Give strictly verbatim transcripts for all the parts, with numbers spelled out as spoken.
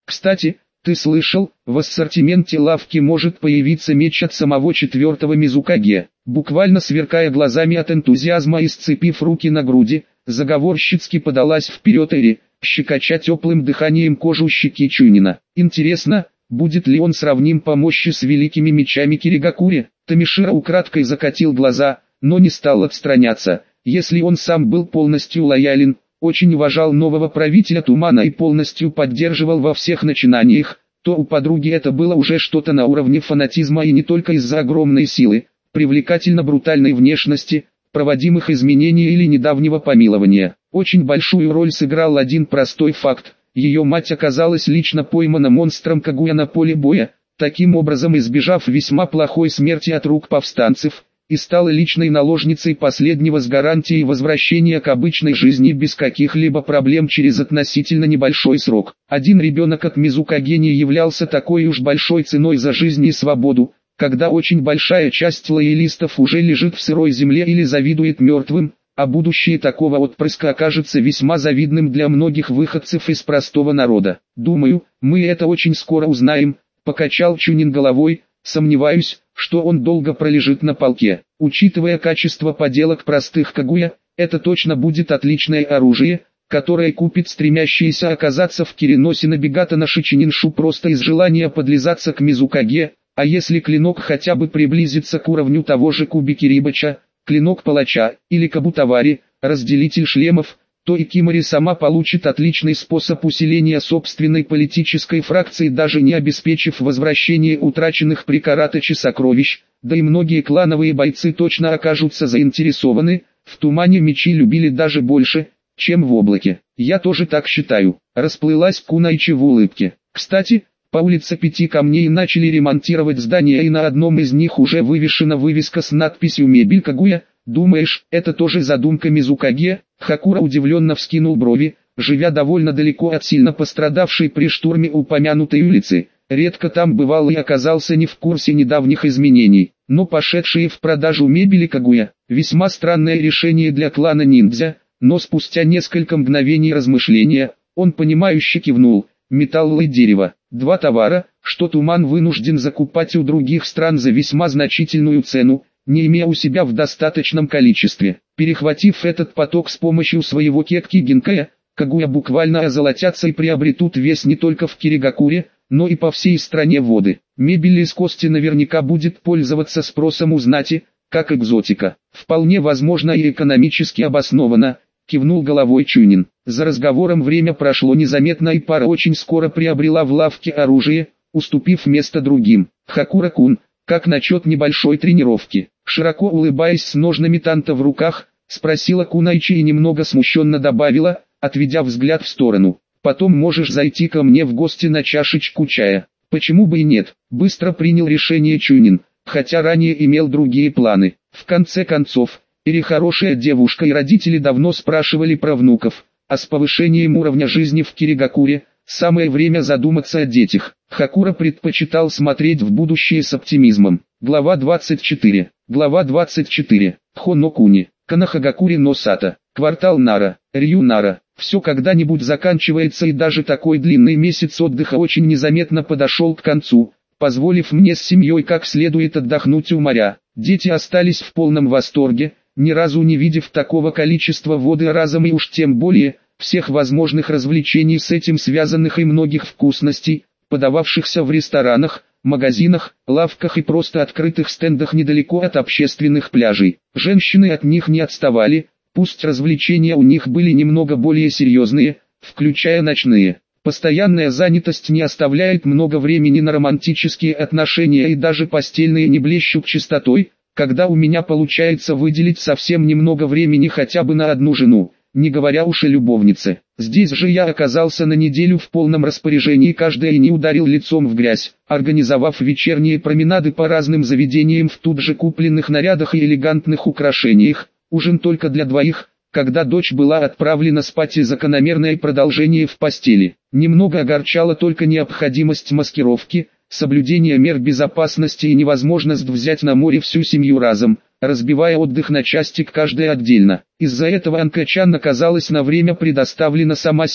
Кстати, ты слышал, в ассортименте лавки может появиться меч от самого четвертого Мизукаге. Буквально сверкая глазами от энтузиазма и сцепив руки на груди, заговорщицки подалась вперед Эри, щекоча теплым дыханием кожу щеки Чунина. Интересно, будет ли он сравним по мощи с великими мечами Киригакури? Тамишира украдкой закатил глаза, но не стал отстраняться. Если он сам был полностью лоялен, очень уважал нового правителя Тумана и полностью поддерживал во всех начинаниях, то у подруги это было уже что-то на уровне фанатизма и не только из-за огромной силы, привлекательно-брутальной внешности, проводимых изменений или недавнего помилования. Очень большую роль сыграл один простой факт: ее мать оказалась лично поймана монстром Кагуя на поле боя, таким образом избежав весьма плохой смерти от рук повстанцев, и стала личной наложницей последнего с гарантией возвращения к обычной жизни без каких-либо проблем через относительно небольшой срок. Один ребенок от Мизукаге не являлся такой уж большой ценой за жизнь и свободу, когда очень большая часть лоялистов уже лежит в сырой земле или завидует мертвым, а будущее такого отпрыска окажется весьма завидным для многих выходцев из простого народа. Думаю, мы это очень скоро узнаем, покачал Чунин головой. Сомневаюсь, что он долго пролежит на полке. Учитывая качество поделок простых Кагуя, это точно будет отличное оружие, которое купит стремящийся оказаться в Кириносе Набегата на Шичининшу просто из желания подлизаться к Мизукаге, а если клинок хотя бы приблизится к уровню того же Куби-Кирибача, клинок палача, или Кабутавари, разделитель шлемов, то и Кимари сама получит отличный способ усиления собственной политической фракции, даже не обеспечив возвращение утраченных при Каратаче сокровищ, да и многие клановые бойцы точно окажутся заинтересованы. В Тумане мечи любили даже больше, чем в Облаке. Я тоже так считаю. Расплылась Кунайчи в улыбке. Кстати, по улице Пяти Камней начали ремонтировать здания, и на одном из них уже вывешена вывеска с надписью «Мебель Кагуя». Думаешь, это тоже задумка Мизукаге? Хакура удивленно вскинул брови, живя довольно далеко от сильно пострадавшей при штурме упомянутой улицы. Редко там бывал и оказался не в курсе недавних изменений, но пошедшие в продажу мебели Кагуя – весьма странное решение для клана ниндзя, но спустя несколько мгновений размышления, он понимающе кивнул. Металл и дерево – два товара, что Туман вынужден закупать у других стран за весьма значительную цену, не имея у себя в достаточном количестве. Перехватив этот поток с помощью своего кекки Гинкая, Кагуя буквально озолотятся и приобретут вес не только в Киригакуре, но и по всей стране воды. Мебель из кости наверняка будет пользоваться спросом у знати, как экзотика. Вполне возможно и экономически обоснованно, кивнул головой Чунин. За разговором время прошло незаметно, и пара очень скоро приобрела в лавке оружие, уступив место другим. Хакура-кун, как насчет небольшой тренировки? Широко улыбаясь с ножнами танта в руках, спросила Кунайчи и немного смущенно добавила, отведя взгляд в сторону. Потом можешь зайти ко мне в гости на чашечку чая. Почему бы и нет? Быстро принял решение Чунин, хотя ранее имел другие планы. В конце концов, Эри хорошая девушка, и родители давно спрашивали про внуков, а с повышением уровня жизни в Киригакуре, самое время задуматься о детях. Хакура предпочитал смотреть в будущее с оптимизмом. Глава двадцать четыре. Глава двадцать четыре. Хонокуни, Канахагакури но Сата, квартал Нара, Рью Нара. Все когда-нибудь заканчивается, и даже такой длинный месяц отдыха очень незаметно подошел к концу, позволив мне с семьей как следует отдохнуть у моря. Дети остались в полном восторге, ни разу не видев такого количества воды разом, и уж тем более всех возможных развлечений с этим связанных, и многих вкусностей, подававшихся в ресторанах, магазинах, лавках и просто открытых стендах недалеко от общественных пляжей. Женщины от них не отставали, пусть развлечения у них были немного более серьезные, включая ночные. Постоянная занятость не оставляет много времени на романтические отношения, и даже постельные не блещут чистотой, когда у меня получается выделить совсем немного времени хотя бы на одну жену, не говоря уж о любовнице. Здесь же я оказался на неделю в полном распоряжении каждой и не ударил лицом в грязь, организовав вечерние променады по разным заведениям в тут же купленных нарядах и элегантных украшениях, ужин только для двоих, когда дочь была отправлена спать, и закономерное продолжение в постели. Немного огорчала только необходимость маскировки, соблюдение мер безопасности и невозможность взять на море всю семью разом, разбивая отдых на части каждая отдельно. Из-за этого Анка-чан оказалась на время предоставлена сама себе,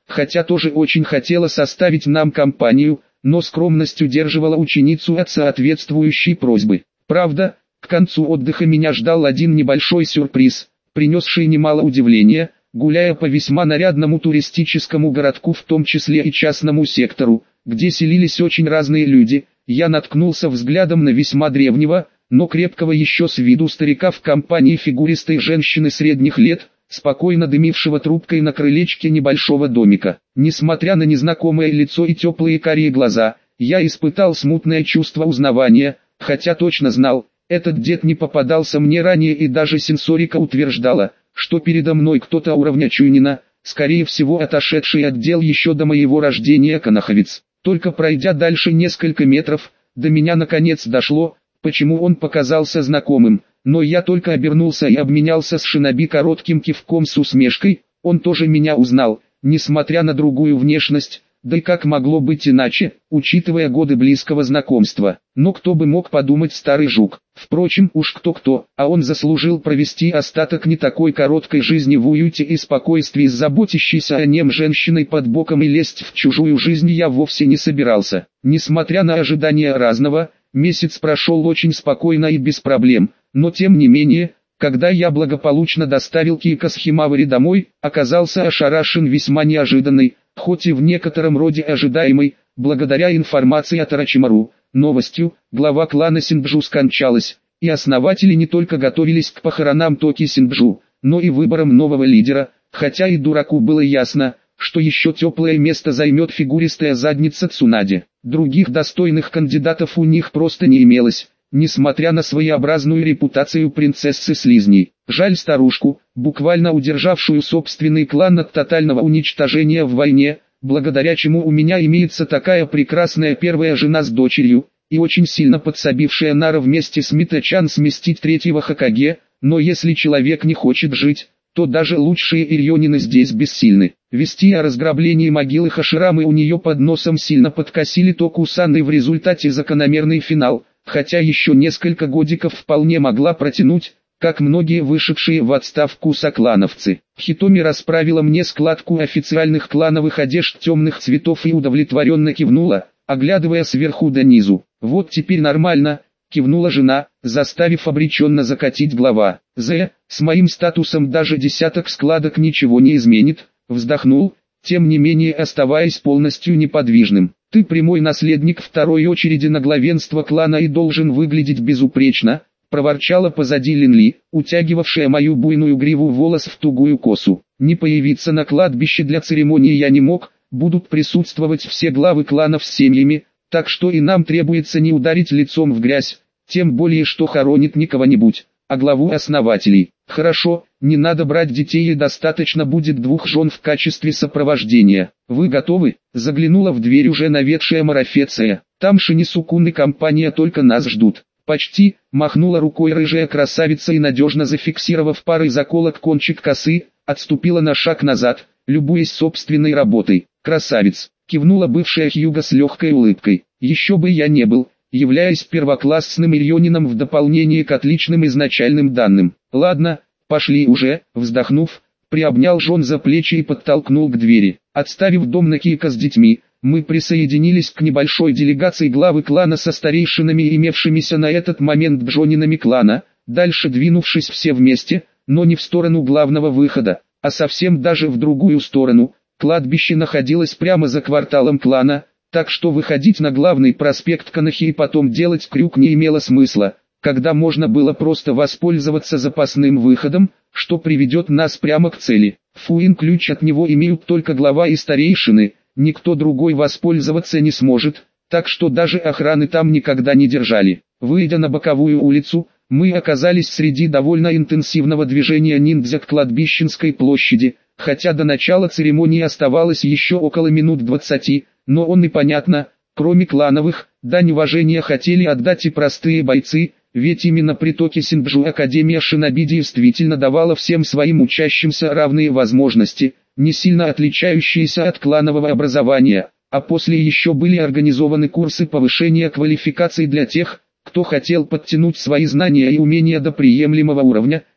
хотя тоже очень хотела составить нам компанию, но скромность удерживала ученицу от соответствующей просьбы. Правда, к концу отдыха меня ждал один небольшой сюрприз, принесший немало удивления. Гуляя по весьма нарядному туристическому городку, в том числе и частному сектору, где селились очень разные люди, я наткнулся взглядом на весьма древнего, но крепкого еще с виду старика в компании фигуристой женщины средних лет, спокойно дымившего трубкой на крылечке небольшого домика. Несмотря на незнакомое лицо и теплые карие глаза, я испытал смутное чувство узнавания, хотя точно знал, этот дед не попадался мне ранее, и даже сенсорика утверждала, что передо мной кто-то уровня Чуйнина, скорее всего отошедший от дел еще до моего рождения канаховец. Только пройдя дальше несколько метров, до меня наконец дошло, почему он показался знакомым, но я только обернулся и обменялся с шиноби коротким кивком с усмешкой. Он тоже меня узнал, несмотря на другую внешность, да и как могло быть иначе, учитывая годы близкого знакомства. Но кто бы мог подумать, старый жук. Впрочем, уж кто-кто, а он заслужил провести остаток не такой короткой жизни в уюте и спокойствии с заботящейся о нем женщиной под боком, и лезть в чужую жизнь я вовсе не собирался. Несмотря на ожидания разного, месяц прошел очень спокойно и без проблем, но тем не менее, когда я благополучно доставил Кика с Химавари домой, оказался ошарашен весьма неожиданной, хоть и в некотором роде ожидаемой, благодаря информации от Орочимару, новостью. Глава клана Синджу скончалась, и основатели не только готовились к похоронам Токи Синджу, но и выбором нового лидера, хотя и дураку было ясно, что еще теплое место займет фигуристая задница Цунади. Других достойных кандидатов у них просто не имелось, несмотря на своеобразную репутацию принцессы слизней. Жаль старушку, буквально удержавшую собственный клан от тотального уничтожения в войне, благодаря чему у меня имеется такая прекрасная первая жена с дочерью, и очень сильно подсобившая Нара вместе с Митачан сместить третьего Хокаге. Но если человек не хочет жить, то даже лучшие ирьонины здесь бессильны. Вести о разграблении могилы Хаширамы у нее под носом сильно подкосили Току-сан, и в результате закономерный финал, хотя еще несколько годиков вполне могла протянуть, как многие вышедшие в отставку соклановцы. Хитоми расправила мне складку официальных клановых одежд темных цветов и удовлетворенно кивнула, оглядывая сверху донизу. «Вот теперь нормально», — кивнула жена, заставив обреченно закатить глава. «З, с моим статусом даже десяток складок ничего не изменит», — вздохнул, тем не менее оставаясь полностью неподвижным. «Ты прямой наследник второй очереди на главенство клана и должен выглядеть безупречно», — проворчала позади Линли, утягивавшая мою буйную гриву волос в тугую косу. «Не появиться на кладбище для церемонии я не мог, будут присутствовать все главы кланов с семьями, так что и нам требуется не ударить лицом в грязь, тем более что хоронит не кого-нибудь, а главу основателей. Хорошо, не надо брать детей, и достаточно будет двух жен в качестве сопровождения. Вы готовы?» Заглянула в дверь уже наведшая Марафеция. «Там Шинисукун и компания только нас ждут». «Почти», — махнула рукой рыжая красавица и, надежно зафиксировав парой заколок кончик косы, отступила на шаг назад, любуясь собственной работой. «Красавец», — кивнула бывшая Хьюга с легкой улыбкой. «Еще бы я не был, являясь первоклассным ирьонином в дополнение к отличным изначальным данным. Ладно, пошли уже», — вздохнув, приобнял жен за плечи и подтолкнул к двери. Отставив дом на Кика с детьми, мы присоединились к небольшой делегации главы клана со старейшинами, имевшимися на этот момент бжонинами клана, дальше двинувшись все вместе, но не в сторону главного выхода, а совсем даже в другую сторону. Кладбище находилось прямо за кварталом клана, так что выходить на главный проспект Канахи и потом делать крюк не имело смысла, когда можно было просто воспользоваться запасным выходом, что приведет нас прямо к цели. Фуин ключ от него имеют только глава и старейшины, никто другой воспользоваться не сможет, так что даже охраны там никогда не держали. Выйдя на боковую улицу, мы оказались среди довольно интенсивного движения ниндзя к кладбищенской площади, хотя до начала церемонии оставалось еще около минут двадцати, но он и понятно, кроме клановых, дань уважения хотели отдать и простые бойцы, ведь именно при Токи Синджу Академия Шиноби действительно давала всем своим учащимся равные возможности, не сильно отличающиеся от кланового образования, а после еще были организованы курсы повышения квалификации для тех, кто хотел подтянуть свои знания и умения до приемлемого уровня,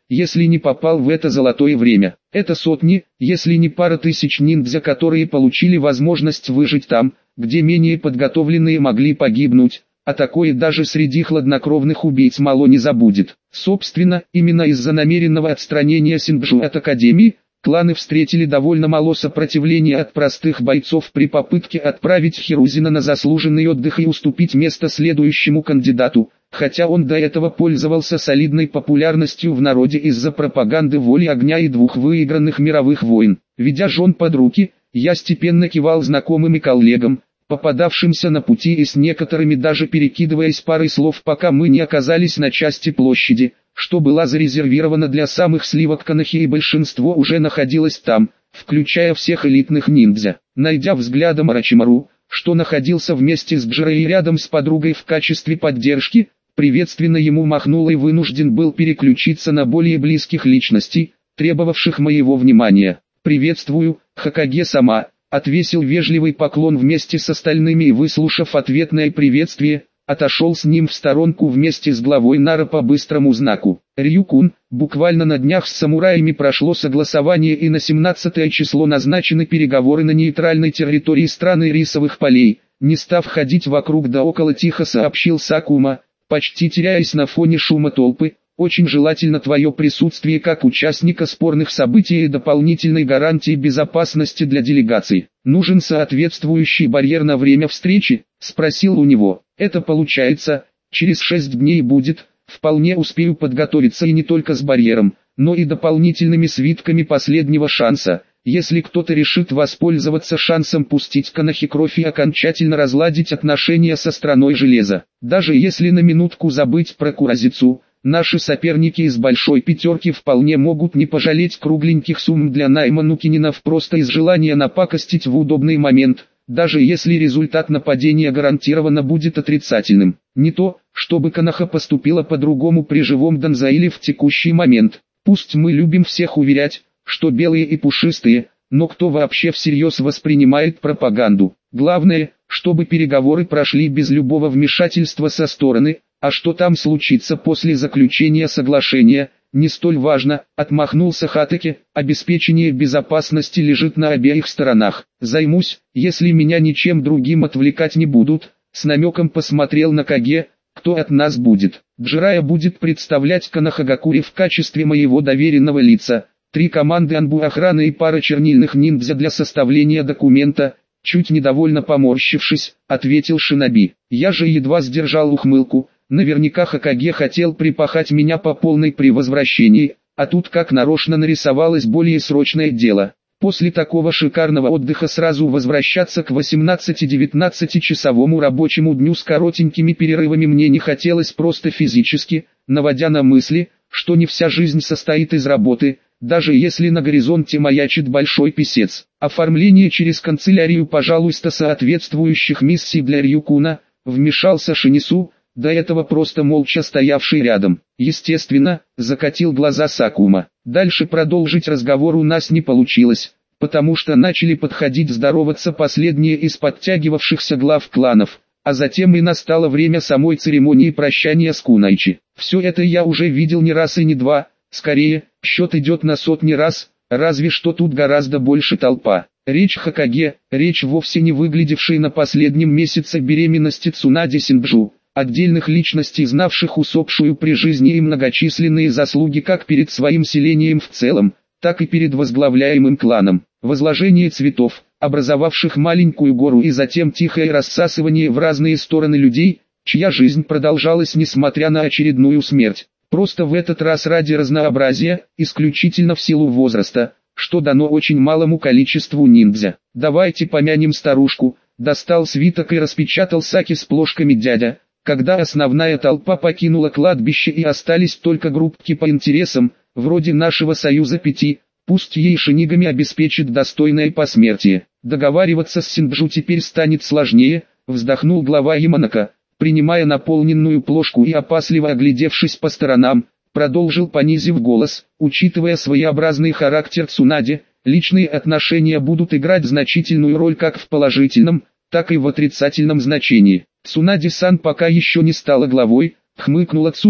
если не попал в это золотое время. Это сотни, если не пара тысяч ниндзя, которые получили возможность выжить там, где менее подготовленные могли погибнуть, а такое даже среди хладнокровных убийц мало не забудет. Собственно, именно из-за намеренного отстранения Синджу от Академии, кланы встретили довольно мало сопротивления от простых бойцов при попытке отправить Хирузина на заслуженный отдых и уступить место следующему кандидату, хотя он до этого пользовался солидной популярностью в народе из-за пропаганды воли огня и двух выигранных мировых войн. Ведя жен под руки, я степенно кивал знакомым и коллегам, попадавшимся на пути, и с некоторыми даже перекидываясь парой слов, пока мы не оказались на части площади, что была зарезервирована для самых сливок Канахи, и большинство уже находилось там, включая всех элитных ниндзя. Найдя взглядом Орочимару, что находился вместе с Джирой рядом с подругой в качестве поддержки, приветственно ему махнул и вынужден был переключиться на более близких личностей, требовавших моего внимания. «Приветствую, Хокаге-сама», отвесил вежливый поклон вместе с остальными и, выслушав ответное приветствие, отошел с ним в сторонку вместе с главой Нара по быстрому знаку. Рyu-кун, буквально на днях с самураями прошло согласование, и на семнадцатое число назначены переговоры на нейтральной территории страны рисовых полей. Не став ходить вокруг да около, тихо сообщил Сакума, почти теряясь на фоне шума толпы. Очень желательно твое присутствие как участника спорных событий и дополнительной гарантии безопасности для делегаций. Нужен соответствующий барьер на время встречи? Спросил у него. Это получается, через шесть дней будет, вполне успею подготовиться, и не только с барьером, но и дополнительными свитками последнего шанса. Если кто-то решит воспользоваться шансом пустить Канахи кровь и окончательно разладить отношения со страной железа. Даже если на минутку забыть про Куразицу, наши соперники из большой пятерки вполне могут не пожалеть кругленьких сумм для найма нукининов просто из желания напакостить в удобный момент, даже если результат нападения гарантированно будет отрицательным. Не то, чтобы Канаха поступила по-другому при живом Данзаиле в текущий момент. Пусть мы любим всех уверять, что белые и пушистые, но кто вообще всерьез воспринимает пропаганду? Главное, чтобы переговоры прошли без любого вмешательства со стороны. А что там случится после заключения соглашения, не столь важно, отмахнулся Хатаки. Обеспечение безопасности лежит на обеих сторонах. Займусь, если меня ничем другим отвлекать не будут. С намеком посмотрел на Каге. Кто от нас будет? Джирая будет представлять Канахагакури в качестве моего доверенного лица. Три команды анбу охраны и пара чернильных ниндзя для составления документа. Чуть недовольно поморщившись, ответил Шиноби. Я же едва сдержал ухмылку. Наверняка Хокаге хотел припахать меня по полной при возвращении, а тут как нарочно нарисовалось более срочное дело. После такого шикарного отдыха сразу возвращаться к восемнадцати-девятнадцати часовому рабочему дню с коротенькими перерывами мне не хотелось просто физически, наводя на мысли, что не вся жизнь состоит из работы, даже если на горизонте маячит большой писец. Оформление через канцелярию, пожалуйста, соответствующих миссий для Рyu-куна, вмешался Шинису, до этого просто молча стоявший рядом. Естественно, закатил глаза Сакума. Дальше продолжить разговор у нас не получилось, потому что начали подходить здороваться последние из подтягивавшихся глав кланов, а затем и настало время самой церемонии прощания с Кунайчи. Все это я уже видел не раз и не два, скорее, счет идет на сотни раз, разве что тут гораздо больше толпа. Речь Хокаге, речь вовсе не выглядевшей на последнем месяце беременности Цунаде Синджу, отдельных личностей, знавших усопшую при жизни и многочисленные заслуги как перед своим селением в целом, так и перед возглавляемым кланом. Возложение цветов, образовавших маленькую гору, и затем тихое рассасывание в разные стороны людей, чья жизнь продолжалась несмотря на очередную смерть. Просто в этот раз ради разнообразия, исключительно в силу возраста, что дано очень малому количеству ниндзя. Давайте помянем старушку. Достал свиток и распечатал Саки с плошками дядя. Когда основная толпа покинула кладбище и остались только группки по интересам, вроде нашего союза пяти, пусть ей Шинигами обеспечит достойное посмертие. Договариваться с Синджу теперь станет сложнее, вздохнул глава Яманака, принимая наполненную плошку и опасливо оглядевшись по сторонам, продолжил, понизив голос. Учитывая своеобразный характер Цунаде, личные отношения будут играть значительную роль как в положительном, так и в отрицательном значении. Цунаде-сан пока еще не стала главой, хмыкнула Цуми,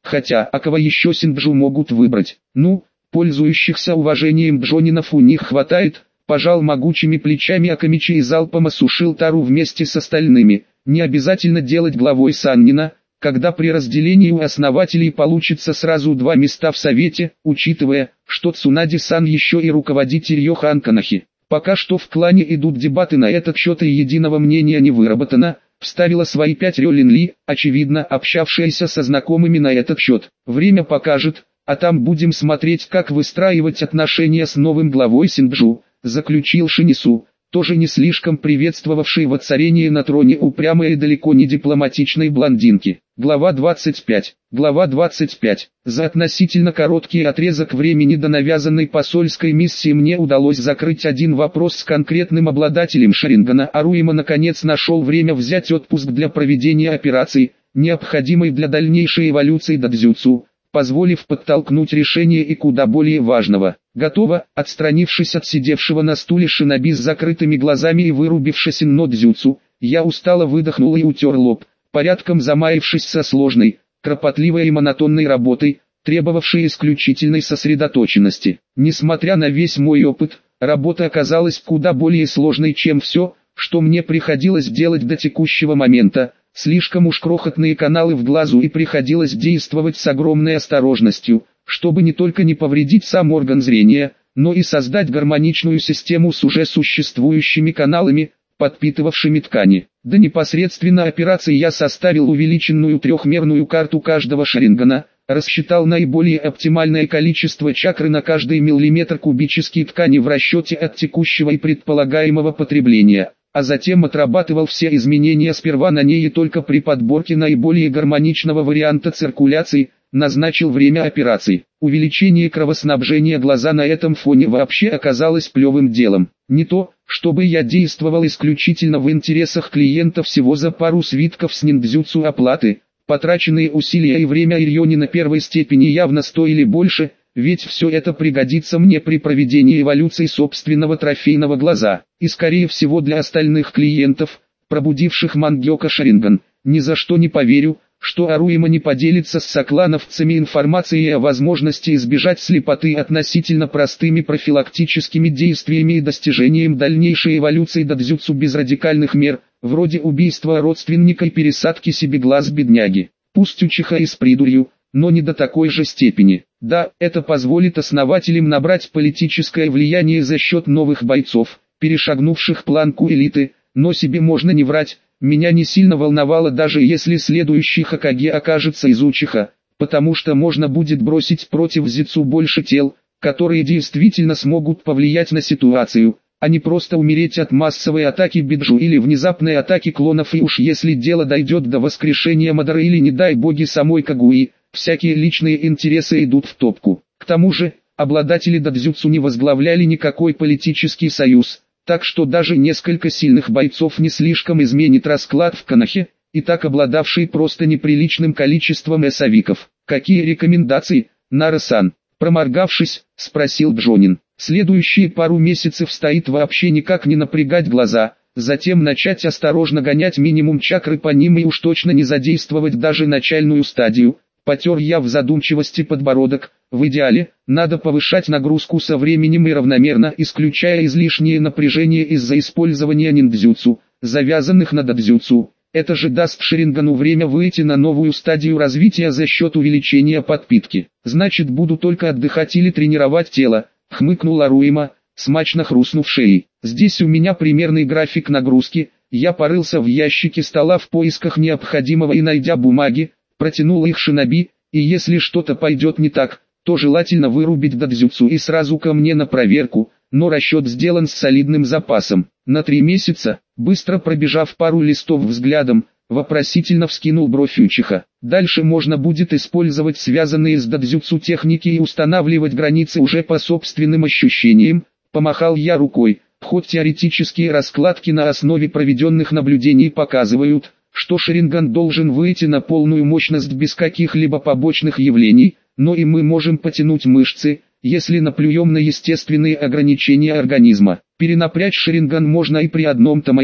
Хотя, а кого еще синджу могут выбрать? Ну, пользующихся уважением джонинов у них хватает. Пожал могучими плечами Акамичи и залпом осушил тару вместе с остальными. Не обязательно делать главой Саннина, когда при разделении у основателей получится сразу два места в совете, учитывая, что Цунади-сан еще и руководитель Йохан Канахи. Пока что в клане идут дебаты на этот счет и единого мнения не выработано, вставила свои пять Рёлин Ли, очевидно общавшаяся со знакомыми на этот счет. Время покажет, а там будем смотреть, как выстраивать отношения с новым главой Синджу, заключил Шинису, тоже не слишком приветствовавший воцарение на троне упрямой и далеко не дипломатичной блондинки. Глава двадцать пять. Глава двадцать пять. За относительно короткий отрезок времени до навязанной посольской миссии мне удалось закрыть один вопрос с конкретным обладателем Шарингана. Аруима наконец нашел время взять отпуск для проведения операции, необходимой для дальнейшей эволюции додзюцу, позволив подтолкнуть решение и куда более важного. Готово, отстранившись от сидевшего на стуле шиноби с закрытыми глазами и вырубившись инно дзюцу, я устало выдохнул и утер лоб, порядком замаявшись со сложной, кропотливой и монотонной работой, требовавшей исключительной сосредоточенности. Несмотря на весь мой опыт, работа оказалась куда более сложной, чем все, что мне приходилось делать до текущего момента. Слишком уж крохотные каналы в глазу, и приходилось действовать с огромной осторожностью, чтобы не только не повредить сам орган зрения, но и создать гармоничную систему с уже существующими каналами, подпитывавшими ткани. До непосредственно операции я составил увеличенную трехмерную карту каждого Шарингана, рассчитал наиболее оптимальное количество чакры на каждый миллиметр кубической ткани в расчете от текущего и предполагаемого потребления, а затем отрабатывал все изменения сперва на ней и только при подборке наиболее гармоничного варианта циркуляции, назначил время операции. Увеличение кровоснабжения глаза на этом фоне вообще оказалось плевым делом. Не то, чтобы я действовал исключительно в интересах клиента всего за пару свитков с ниндзюцу оплаты. Потраченные усилия и время Ирьони на первой степени явно стоили больше, ведь все это пригодится мне при проведении эволюции собственного трофейного глаза. И скорее всего для остальных клиентов, пробудивших Мангёка Шаринган, ни за что не поверю, что Аруима не поделится с соклановцами информацией о возможности избежать слепоты относительно простыми профилактическими действиями и достижением дальнейшей эволюции додзюцу без радикальных мер, вроде убийства родственника и пересадки себе глаз бедняги. Пусть учиха и с придурью, но не до такой же степени. Да, это позволит основателям набрать политическое влияние за счет новых бойцов, перешагнувших планку элиты, но себе можно не врать. Меня не сильно волновало, даже если следующий Хокаге окажется из учиха, потому что можно будет бросить против Зицу больше тел, которые действительно смогут повлиять на ситуацию, а не просто умереть от массовой атаки Биджу или внезапной атаки клонов. И уж если дело дойдет до воскрешения Мадары или, не дай боги, самой Кагуи, всякие личные интересы идут в топку. К тому же, обладатели додзюцу не возглавляли никакой политический союз, так что даже несколько сильных бойцов не слишком изменит расклад в Канахе, и так обладавший просто неприличным количеством эсовиков. «Какие рекомендации, Нара-сан?» Проморгавшись, спросил Джонин. Следующие пару месяцев стоит вообще никак не напрягать глаза, затем начать осторожно гонять минимум чакры по ним и уж точно не задействовать даже начальную стадию. Потер я в задумчивости подбородок. В идеале, надо повышать нагрузку со временем и равномерно, исключая излишнее напряжение из-за использования ниндзюцу, завязанных на додзюцу. Это же даст Шарингану время выйти на новую стадию развития за счет увеличения подпитки. Значит, буду только отдыхать или тренировать тело, хмыкнул Аруима, смачно хрустнув шеей. Здесь у меня примерный график нагрузки. Я порылся в ящике стола в поисках необходимого и, найдя бумаги, протянул их шиноби, и если что-то пойдет не так, то желательно вырубить додзюцу и сразу ко мне на проверку, но расчет сделан с солидным запасом. На три месяца, быстро пробежав пару листов взглядом, вопросительно вскинул бровь учиха. Дальше можно будет использовать связанные с додзюцу техники и устанавливать границы уже по собственным ощущениям. Помахал я рукой, хоть теоретические раскладки на основе проведенных наблюдений показывают, что Шаринган должен выйти на полную мощность без каких-либо побочных явлений, но и мы можем потянуть мышцы, если наплюем на естественные ограничения организма. Перенапрячь Шаринган можно и при одном тамае,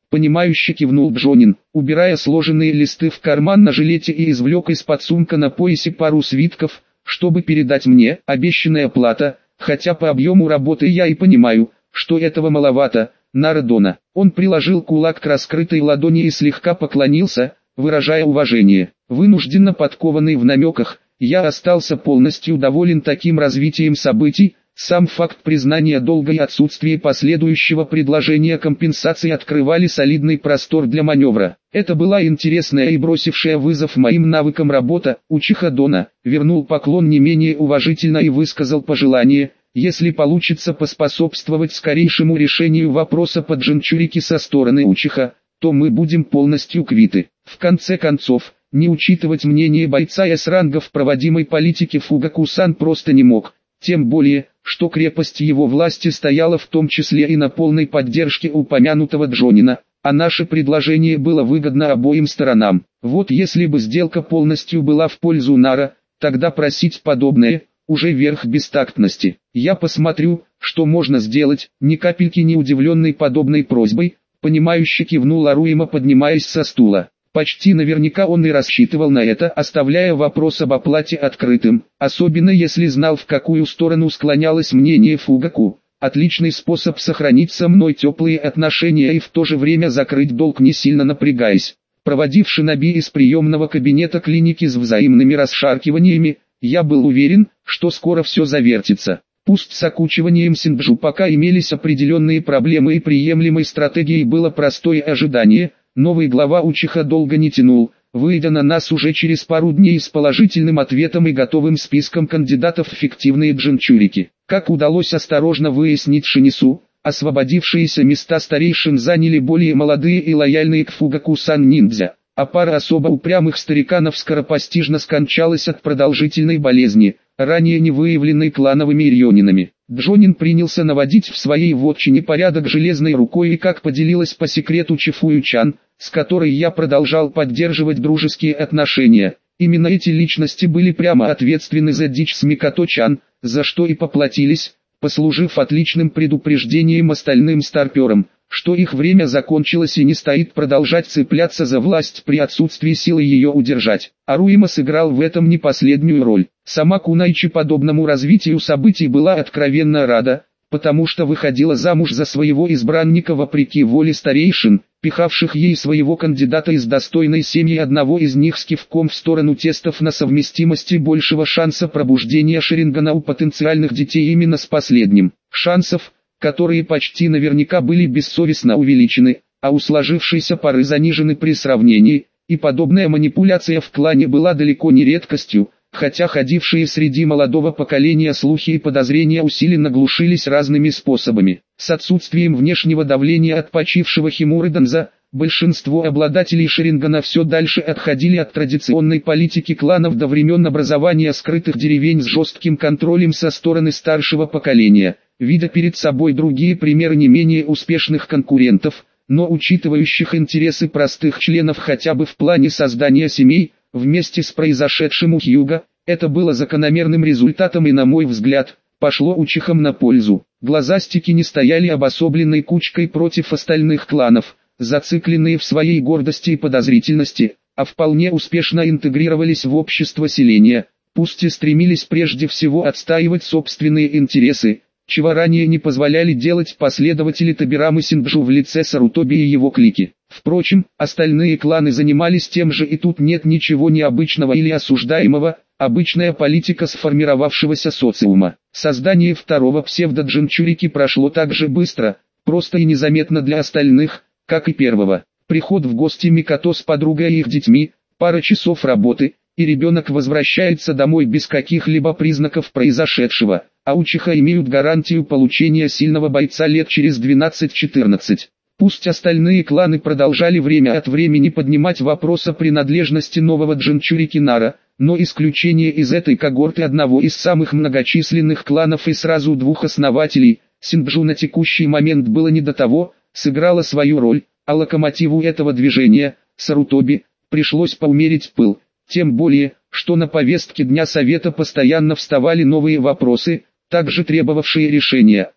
Понимающе кивнул Джонин, убирая сложенные листы в карман на жилете и извлек из-под сумка на поясе пару свитков, чтобы передать мне. Обещанная плата, хотя по объему работы я и понимаю, что этого маловато. Нара Дона. Он приложил кулак к раскрытой ладони и слегка поклонился, выражая уважение. Вынужденно подкованный в намеках, я остался полностью доволен таким развитием событий. Сам факт признания долга и отсутствие последующего предложения компенсации открывали солидный простор для маневра. Это была интересная и бросившая вызов моим навыкам работа. Учиха Дона вернул поклон не менее уважительно и высказал пожелание: если получится поспособствовать скорейшему решению вопроса по Джинчурике со стороны Учиха, то мы будем полностью квиты. В конце концов, не учитывать мнение бойца С-ранга в проводимой политике Фугаку-сан просто не мог. Тем более, что крепость его власти стояла в том числе и на полной поддержке упомянутого Джонина, а наше предложение было выгодно обоим сторонам. Вот если бы сделка полностью была в пользу Нара, тогда просить подобное – уже верх бестактности. Я посмотрю, что можно сделать. Ни капельки не удивленный подобной просьбой, понимающе кивнул Аруима, поднимаясь со стула. Почти наверняка он и рассчитывал на это, оставляя вопрос об оплате открытым, особенно если знал, в какую сторону склонялось мнение Фугаку. Отличный способ сохранить со мной теплые отношения и в то же время закрыть долг, не сильно напрягаясь. Проводив шиноби из приемного кабинета клиники с взаимными расшаркиваниями, я был уверен, что скоро все завертится. Пусть с окучиванием Синджу пока имелись определенные проблемы и приемлемой стратегией было простое ожидание, новый глава Учиха долго не тянул, выйдя на нас уже через пару дней с положительным ответом и готовым списком кандидатов в фиктивные джинчурики. Как удалось осторожно выяснить Шинису, освободившиеся места старейшин заняли более молодые и лояльные к Фугаку-сан ниндзя, а пара особо упрямых стариканов скоропостижно скончалась от продолжительной болезни, ранее не выявленной клановыми рьонинами. Джонин принялся наводить в своей вотчине порядок железной рукой, и как поделилась по секрету Чифую-чан, с которой я продолжал поддерживать дружеские отношения, именно эти личности были прямо ответственны за дичь с Микото-чан, за что и поплатились, послужив отличным предупреждением остальным старперам, что их время закончилось и не стоит продолжать цепляться за власть при отсутствии силы ее удержать. Аруима сыграл в этом не последнюю роль. Сама Кунайчи подобному развитию событий была откровенно рада, потому что выходила замуж за своего избранника вопреки воле старейшин, пихавших ей своего кандидата из достойной семьи, одного из них с кивком в сторону тестов на совместимости большего шанса пробуждения Шарингана у потенциальных детей именно с последним. Шансов, которые почти наверняка были бессовестно увеличены, а у сложившейся пары занижены при сравнении, и подобная манипуляция в клане была далеко не редкостью, хотя ходившие среди молодого поколения слухи и подозрения усиленно глушились разными способами. С отсутствием внешнего давления от почившего Химуры Донза, большинство обладателей Шарингана все дальше отходили от традиционной политики кланов до времен образования скрытых деревень с жестким контролем со стороны старшего поколения, видя перед собой другие примеры не менее успешных конкурентов, но учитывающих интересы простых членов хотя бы в плане создания семей. Вместе с произошедшим у Хьюга, это было закономерным результатом и, на мой взгляд, пошло Учихам на пользу. Глазастики не стояли обособленной кучкой против остальных кланов, зацикленные в своей гордости и подозрительности, а вполне успешно интегрировались в общество селения, пусть и стремились прежде всего отстаивать собственные интересы, чего ранее не позволяли делать последователи Тобирамы Синджу в лице Сарутоби и его клики. Впрочем, остальные кланы занимались тем же, и тут нет ничего необычного или осуждаемого, обычная политика сформировавшегося социума. Создание второго псевдо-джинчурики прошло так же быстро, просто и незаметно для остальных, как и первого. Приход в гости Микото с подругой и их детьми, пара часов работы, и ребенок возвращается домой без каких-либо признаков произошедшего, а Учиха имеют гарантию получения сильного бойца лет через двенадцать-четырнадцать. Пусть остальные кланы продолжали время от времени поднимать вопрос о принадлежности нового джинчурики Нара, но исключение из этой когорты одного из самых многочисленных кланов и сразу двух основателей, Синджу, на текущий момент было не до того, сыграло свою роль, а локомотиву этого движения, Сарутоби, пришлось поумерить пыл. Тем более, что на повестке дня совета постоянно вставали новые вопросы, также требовавшие решения.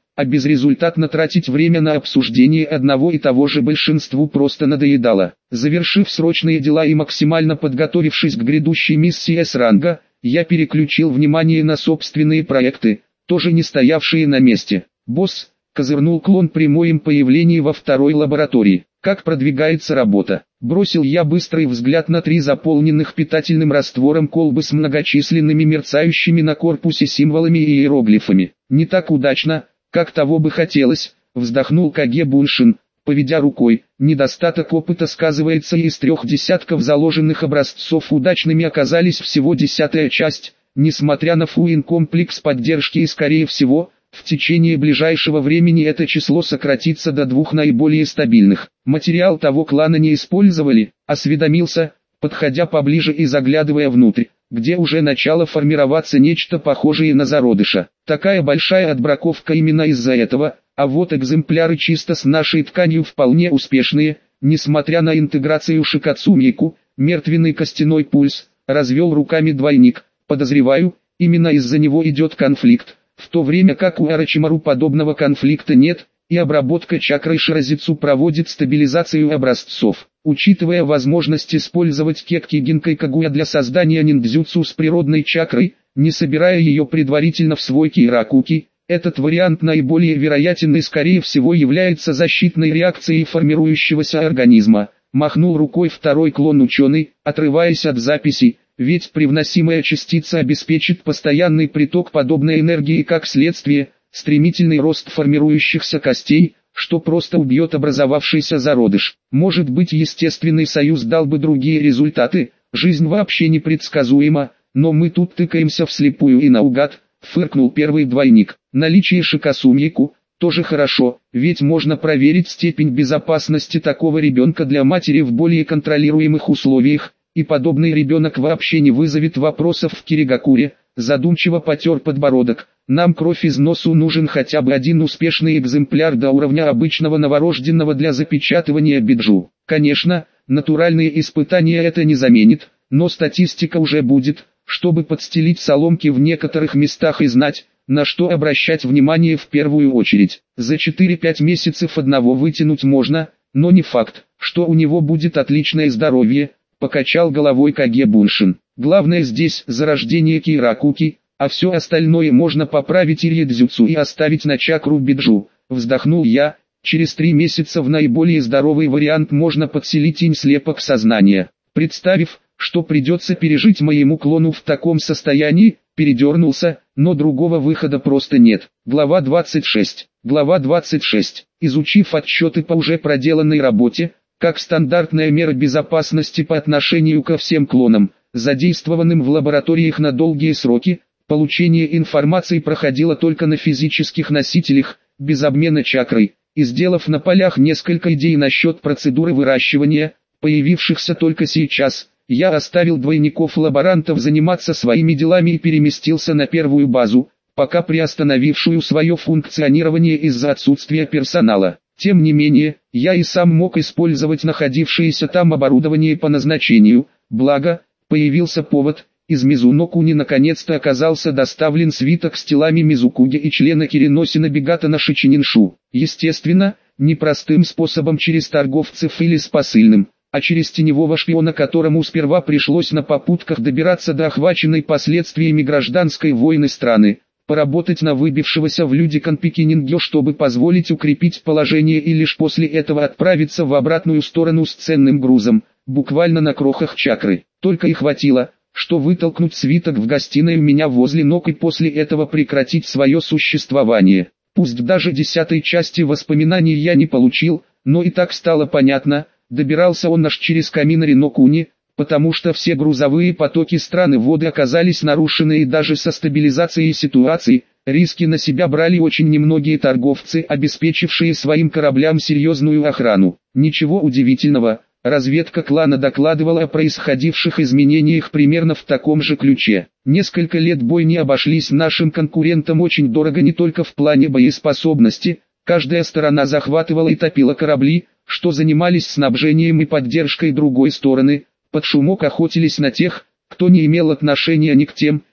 а безрезультатно тратить время на обсуждение одного и того же большинству просто надоедало. Завершив срочные дела и максимально подготовившись к грядущей миссии С-ранга, я переключил внимание на собственные проекты, тоже не стоявшие на месте. «Босс», — козырнул клон при моем появлении во второй лаборатории, — «как продвигается работа?» Бросил я быстрый взгляд на три заполненных питательным раствором колбы с многочисленными мерцающими на корпусе символами и иероглифами. «Не так удачно, как того бы хотелось», — вздохнул Каге Буншин, поведя рукой. «Недостаток опыта сказывается, и из трех десятков заложенных образцов удачными оказались всего десятая часть, несмотря на фуин-комплекс поддержки, и скорее всего, в течение ближайшего времени это число сократится до двух наиболее стабильных. Материал того клана не использовали», — осведомился, подходя поближе и заглядывая внутрь, где уже начало формироваться нечто похожее на зародыша. «Такая большая отбраковка именно из-за этого, а вот экземпляры чисто с нашей тканью вполне успешные, несмотря на интеграцию Шикацумейку, мертвенный костяной пульс», — развел руками двойник. «Подозреваю, именно из-за него идет конфликт, в то время как у Орочимару подобного конфликта нет, и обработка чакрой Ширазицу проводит стабилизацию образцов. Учитывая возможность использовать Кекки Гинкай Кагуя для создания ниндзюцу с природной чакрой, не собирая ее предварительно в свой Киракуки, этот вариант наиболее вероятен и скорее всего является защитной реакцией формирующегося организма», — махнул рукой второй клон-ученый, отрываясь от записи. «Ведь привносимая частица обеспечит постоянный приток подобной энергии, как следствие, стремительный рост формирующихся костей, что просто убьет образовавшийся зародыш. Может быть, естественный союз дал бы другие результаты, жизнь вообще непредсказуема, но мы тут тыкаемся вслепую и наугад», — фыркнул первый двойник. «Наличие Шикасумейку тоже хорошо, ведь можно проверить степень безопасности такого ребенка для матери в более контролируемых условиях, и подобный ребенок вообще не вызовет вопросов в Киригакуре», — задумчиво потер подбородок. «Нам кровь из носу нужен хотя бы один успешный экземпляр до уровня обычного новорожденного для запечатывания биджу. Конечно, натуральные испытания это не заменит, но статистика уже будет, чтобы подстелить соломки в некоторых местах и знать, на что обращать внимание в первую очередь. За четыре-пять месяцев одного вытянуть можно, но не факт, что у него будет отличное здоровье», — покачал головой Каге Буншин. «Главное здесь зарождение Киракуки, а все остальное можно поправить иридзюцу и оставить на чакру биджу», — вздохнул я. «Через три месяца в наиболее здоровый вариант можно подселить инь-слепок сознания». Представив, что придется пережить моему клону в таком состоянии, передернулся, но другого выхода просто нет. Глава двадцать шесть. Глава двадцать шесть. Изучив отчеты по уже проделанной работе, как стандартная мера безопасности по отношению ко всем клонам, задействованным в лабораториях на долгие сроки, получение информации проходило только на физических носителях, без обмена чакрой, и сделав на полях несколько идей насчет процедуры выращивания, появившихся только сейчас, я оставил двойников-лаборантов заниматься своими делами и переместился на первую базу, пока приостановившую свое функционирование из-за отсутствия персонала. Тем не менее, я и сам мог использовать находившееся там оборудование по назначению, благо, появился повод, из Мизунокуни наконец-то оказался доставлен свиток с телами Мизукуги и члена Кириносина Бегатана Шичининшу. Естественно, не простым способом через торговцев или с посыльным, а через теневого шпиона, которому сперва пришлось на попутках добираться до охваченной последствиями гражданской войны страны, поработать на выбившегося в люди Канпики Нингё, чтобы позволить укрепить положение, и лишь после этого отправиться в обратную сторону с ценным грузом, буквально на крохах чакры. Только и хватило, что вытолкнуть свиток в гостиной у меня возле ног и после этого прекратить свое существование. Пусть даже десятой части воспоминаний я не получил, но и так стало понятно, добирался он аж через Каминари но Куни, потому что все грузовые потоки страны воды оказались нарушены, и даже со стабилизацией ситуации, риски на себя брали очень немногие торговцы, обеспечившие своим кораблям серьезную охрану. Ничего удивительного, разведка клана докладывала о происходивших изменениях примерно в таком же ключе. Несколько лет бойни обошлись нашим конкурентам очень дорого не только в плане боеспособности, каждая сторона захватывала и топила корабли, что занимались снабжением и поддержкой другой стороны, под шумок охотились на тех, кто не имел отношения ни к тем,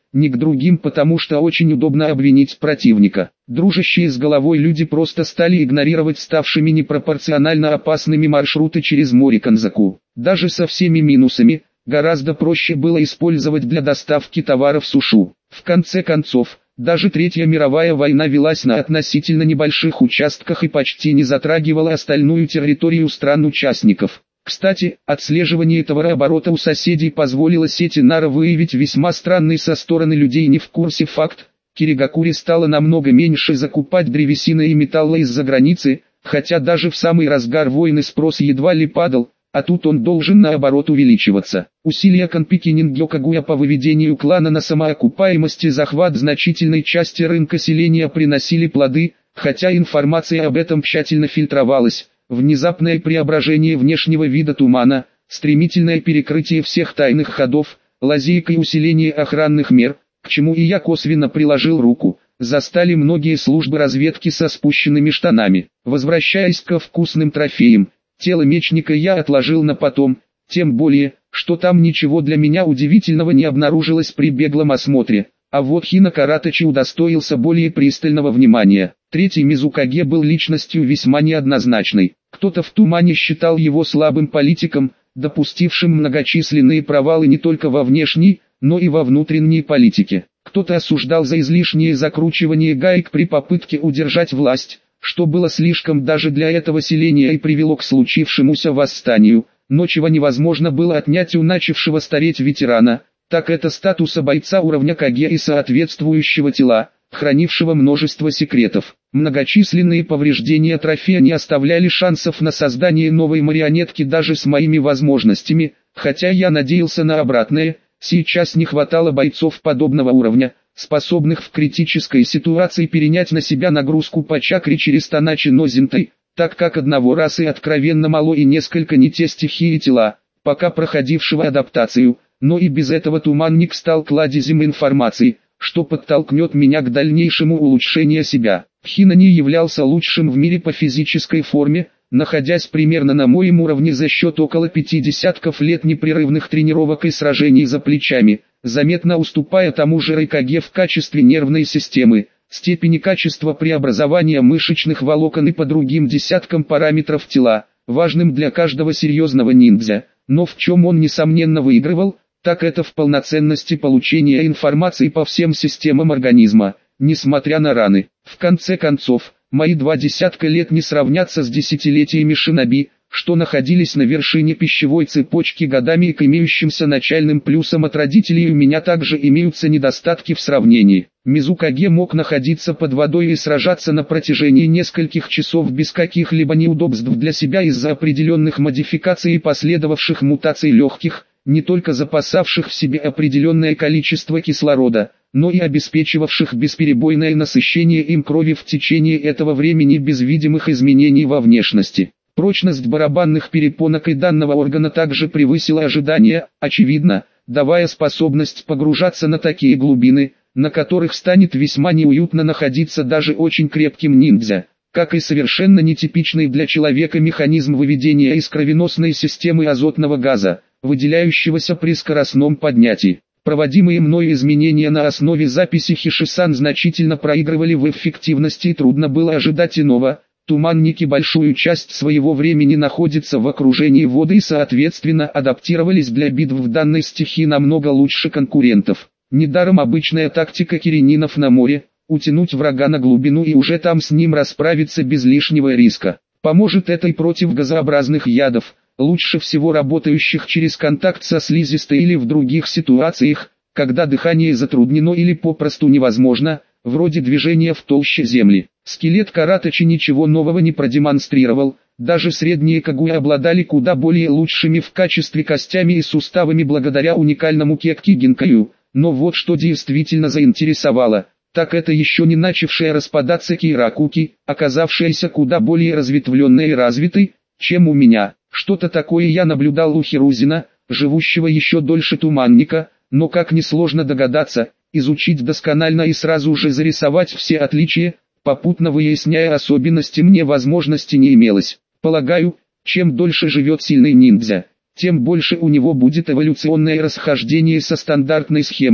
ни к другим, потому что очень удобно обвинить противника. Дружащие с головой люди просто стали игнорировать ставшими непропорционально опасными маршруты через море Канзаку. Даже со всеми минусами, гораздо проще было использовать для доставки товаров сушу. В конце концов, даже Третья мировая война велась на относительно небольших участках и почти не затрагивала остальную территорию стран-участников. Кстати, отслеживание товарооборота у соседей позволило сети Нара выявить весьма странный со стороны людей не в курсе факт. Киригакури стало намного меньше закупать древесины и металла из-за границы, хотя даже в самый разгар войны спрос едва ли падал, а тут он должен наоборот увеличиваться. Усилия Канпики Нингё Кагуя по выведению клана на самоокупаемость и захват значительной части рынка селения приносили плоды, хотя информация об этом тщательно фильтровалась. Внезапное преображение внешнего вида тумана, стремительное перекрытие всех тайных ходов, лазейка и усиление охранных мер, к чему и я косвенно приложил руку, застали многие службы разведки со спущенными штанами. Возвращаясь ко вкусным трофеям, тело мечника я отложил на потом, тем более, что там ничего для меня удивительного не обнаружилось при беглом осмотре. А вот Хина Каратачи удостоился более пристального внимания. Третий Мизукаге был личностью весьма неоднозначной. Кто-то в тумане считал его слабым политиком, допустившим многочисленные провалы не только во внешней, но и во внутренней политике. Кто-то осуждал за излишнее закручивание гаек при попытке удержать власть, что было слишком даже для этого селения и привело к случившемуся восстанию, но чего невозможно было отнять у начавшего стареть ветерана, так это статуса бойца уровня Каге и соответствующего тела, хранившего множество секретов. Многочисленные повреждения трофея не оставляли шансов на создание новой марионетки даже с моими возможностями, хотя я надеялся на обратное. Сейчас не хватало бойцов подобного уровня, способных в критической ситуации перенять на себя нагрузку по чакре через Таначи Нозинтой, так как одного раз и откровенно мало и несколько не те стихии тела, пока проходившего адаптацию. Но и без этого туманник стал кладезем информации, что подтолкнет меня к дальнейшему улучшению себя. Хинани являлся лучшим в мире по физической форме, находясь примерно на моем уровне за счет около пяти десятков лет непрерывных тренировок и сражений за плечами, заметно уступая тому же Райкаге в качестве нервной системы, степени качества преобразования мышечных волокон и по другим десяткам параметров тела, важным для каждого серьезного ниндзя. Но в чем он несомненно выигрывал, так это в полноценности получения информации по всем системам организма, несмотря на раны. В конце концов, мои два десятка лет не сравнятся с десятилетиями шиноби, что находились на вершине пищевой цепочки годами и к имеющимся начальным плюсам от родителей у меня также имеются недостатки в сравнении. Мизукаге мог находиться под водой и сражаться на протяжении нескольких часов без каких-либо неудобств для себя из-за определенных модификаций и последовавших мутаций легких, не только запасавших в себе определенное количество кислорода, но и обеспечивавших бесперебойное насыщение им крови в течение этого времени без видимых изменений во внешности. Прочность барабанных перепонок и данного органа также превысила ожидания, очевидно, давая способность погружаться на такие глубины, на которых станет весьма неуютно находиться даже очень крепким ниндзя, как и совершенно нетипичный для человека механизм выведения из кровеносной системы азотного газа, выделяющегося при скоростном поднятии. Проводимые мной изменения на основе записи Хишисан значительно проигрывали в эффективности и трудно было ожидать иного. Туманники большую часть своего времени находятся в окружении воды и соответственно адаптировались для битв в данной стихии намного лучше конкурентов. Недаром обычная тактика кирининов на море – утянуть врага на глубину и уже там с ним расправиться без лишнего риска. Поможет это и против газообразных ядов, лучше всего работающих через контакт со слизистой или в других ситуациях, когда дыхание затруднено или попросту невозможно, вроде движения в толще земли. Скелет Каратачи ничего нового не продемонстрировал, даже средние кагуи обладали куда более лучшими в качестве костями и суставами благодаря уникальному кекки гинкаю, но вот что действительно заинтересовало, так это еще не начавшая распадаться киракуки, оказавшаяся куда более разветвленной и развитой, чем у меня. Что-то такое я наблюдал у Хирузина, живущего еще дольше туманника, но как несложно догадаться, изучить досконально и сразу же зарисовать все отличия, попутно выясняя особенности мне возможности не имелось. Полагаю, чем дольше живет сильный ниндзя, тем больше у него будет эволюционное расхождение со стандартной схемой,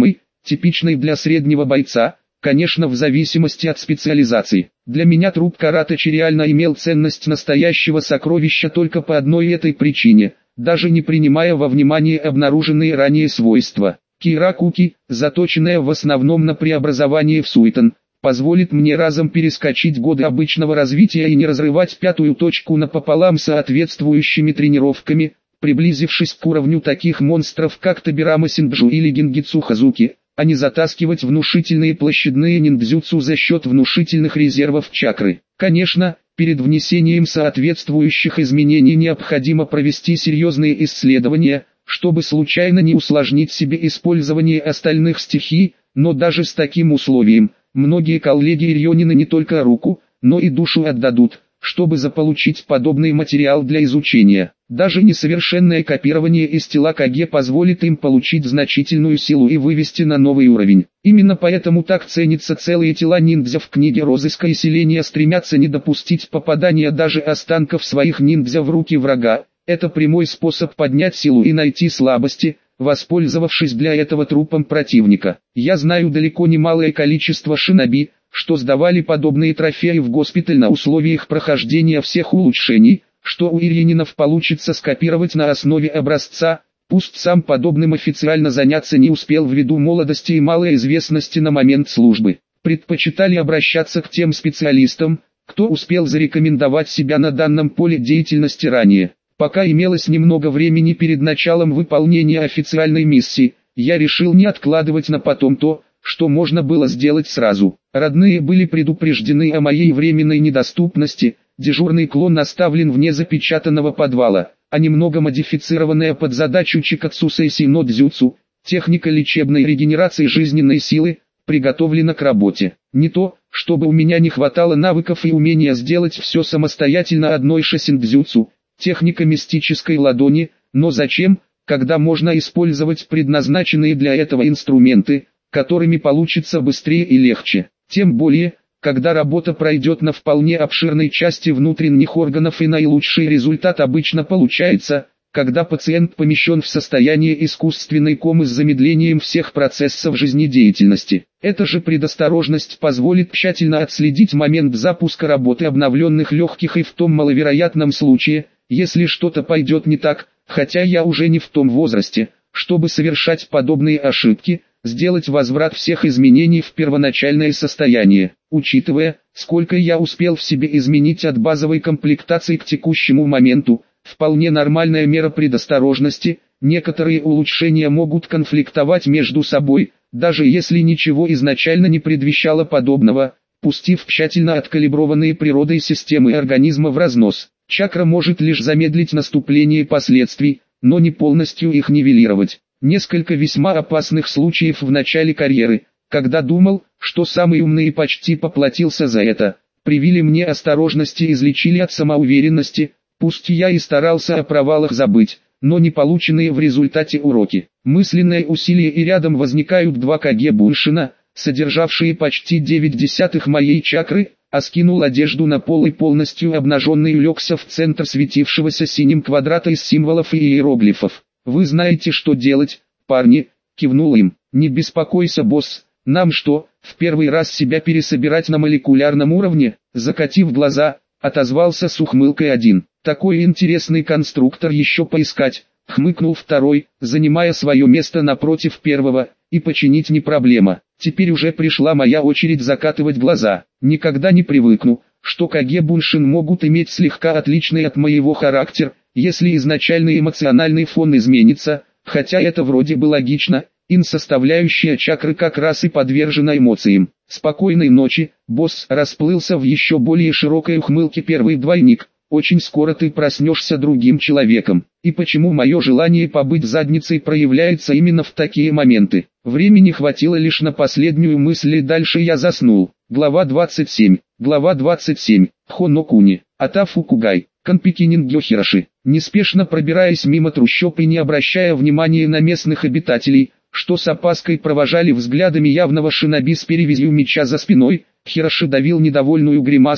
типичной для среднего бойца, конечно в зависимости от специализации. Для меня труп Каратачи реально имел ценность настоящего сокровища только по одной этой причине, даже не принимая во внимание обнаруженные ранее свойства. Киракуки, заточенная в основном на преобразование в суитон, позволит мне разом перескочить годы обычного развития и не разрывать пятую точку напополам соответствующими тренировками, приблизившись к уровню таких монстров как Табирама Синджу или Гингицу Хазуки, а не затаскивать внушительные площадные ниндзюцу за счет внушительных резервов чакры. Конечно, перед внесением соответствующих изменений необходимо провести серьезные исследования, чтобы случайно не усложнить себе использование остальных стихий, но даже с таким условием, многие коллеги Рьонины не только руку, но и душу отдадут, чтобы заполучить подобный материал для изучения. Даже несовершенное копирование из тела Каге позволит им получить значительную силу и вывести на новый уровень. Именно поэтому так ценятся целые тела ниндзя в книге розыска и селения, стремятся не допустить попадания даже останков своих ниндзя в руки врага. Это прямой способ поднять силу и найти слабости, воспользовавшись для этого трупом противника. Я знаю далеко не малое количество шиноби, что сдавали подобные трофеи в госпиталь на условиях прохождения всех улучшений, что у Ирьянинов получится скопировать на основе образца, пусть сам подобным официально заняться не успел ввиду молодости и малой известности на момент службы. Предпочитали обращаться к тем специалистам, кто успел зарекомендовать себя на данном поле деятельности ранее. Пока имелось немного времени перед началом выполнения официальной миссии, я решил не откладывать на потом то, что можно было сделать сразу. Родные были предупреждены о моей временной недоступности, дежурный клон оставлен вне запечатанного подвала, а немного модифицированная под задачу Чикатсу Сейси но Дзюцу, техника лечебной регенерации жизненной силы, приготовлена к работе. Не то, чтобы у меня не хватало навыков и умения сделать все самостоятельно одной шосиндзюцу, техника мистической ладони, но зачем, когда можно использовать предназначенные для этого инструменты, которыми получится быстрее и легче. Тем более, когда работа пройдет на вполне обширной части внутренних органов, и наилучший результат обычно получается, когда пациент помещен в состояние искусственной комы с замедлением всех процессов жизнедеятельности. Эта же предосторожность позволит тщательно отследить момент запуска работы обновленных легких и в том маловероятном случае, если что-то пойдет не так, хотя я уже не в том возрасте, чтобы совершать подобные ошибки, сделать возврат всех изменений в первоначальное состояние. Учитывая, сколько я успел в себе изменить от базовой комплектации к текущему моменту, вполне нормальная мера предосторожности, некоторые улучшения могут конфликтовать между собой, даже если ничего изначально не предвещало подобного, пустив тщательно откалиброванные природой системы организма в разнос. Чакра может лишь замедлить наступление последствий, но не полностью их нивелировать. Несколько весьма опасных случаев в начале карьеры, когда думал, что самый умный и почти поплатился за это, привили мне осторожности и излечили от самоуверенности, пусть я и старался о провалах забыть, но не полученные в результате уроки. Мысленное усилие, и рядом возникают два Каге Буншина, содержавшие почти девять десятых моей чакры, а скинул одежду на пол и полностью обнаженный улегся в центр светившегося синим квадрата из символов и иероглифов. «Вы знаете, что делать, парни», — кивнул им. «Не беспокойся, босс, нам что, в первый раз себя пересобирать на молекулярном уровне?» Закатив глаза, отозвался с ухмылкой один. «Такой интересный конструктор еще поискать», — хмыкнул второй, занимая свое место напротив первого, «и починить не проблема». Теперь уже пришла моя очередь закатывать глаза. Никогда не привыкну, что Каге Буншин могут иметь слегка отличный от моего характер, если изначальный эмоциональный фон изменится, хотя это вроде бы логично, ин-составляющая чакры как раз и подвержена эмоциям. «Спокойной ночи, босс», расплылся в еще более широкой ухмылке первый двойник. «Очень скоро ты проснешься другим человеком. И почему мое желание побыть задницей проявляется именно в такие моменты?» Времени хватило лишь на последнюю мысль, и дальше я заснул. Глава двадцать семь. Глава двадцать семь. Хонокуни. Атафу Кугай. Канпикинингё Хироши. Неспешно пробираясь мимо трущоб и не обращая внимания на местных обитателей, что с опаской провожали взглядами явного шиноби с перевязью меча за спиной, Хироши давил недовольную гримасу,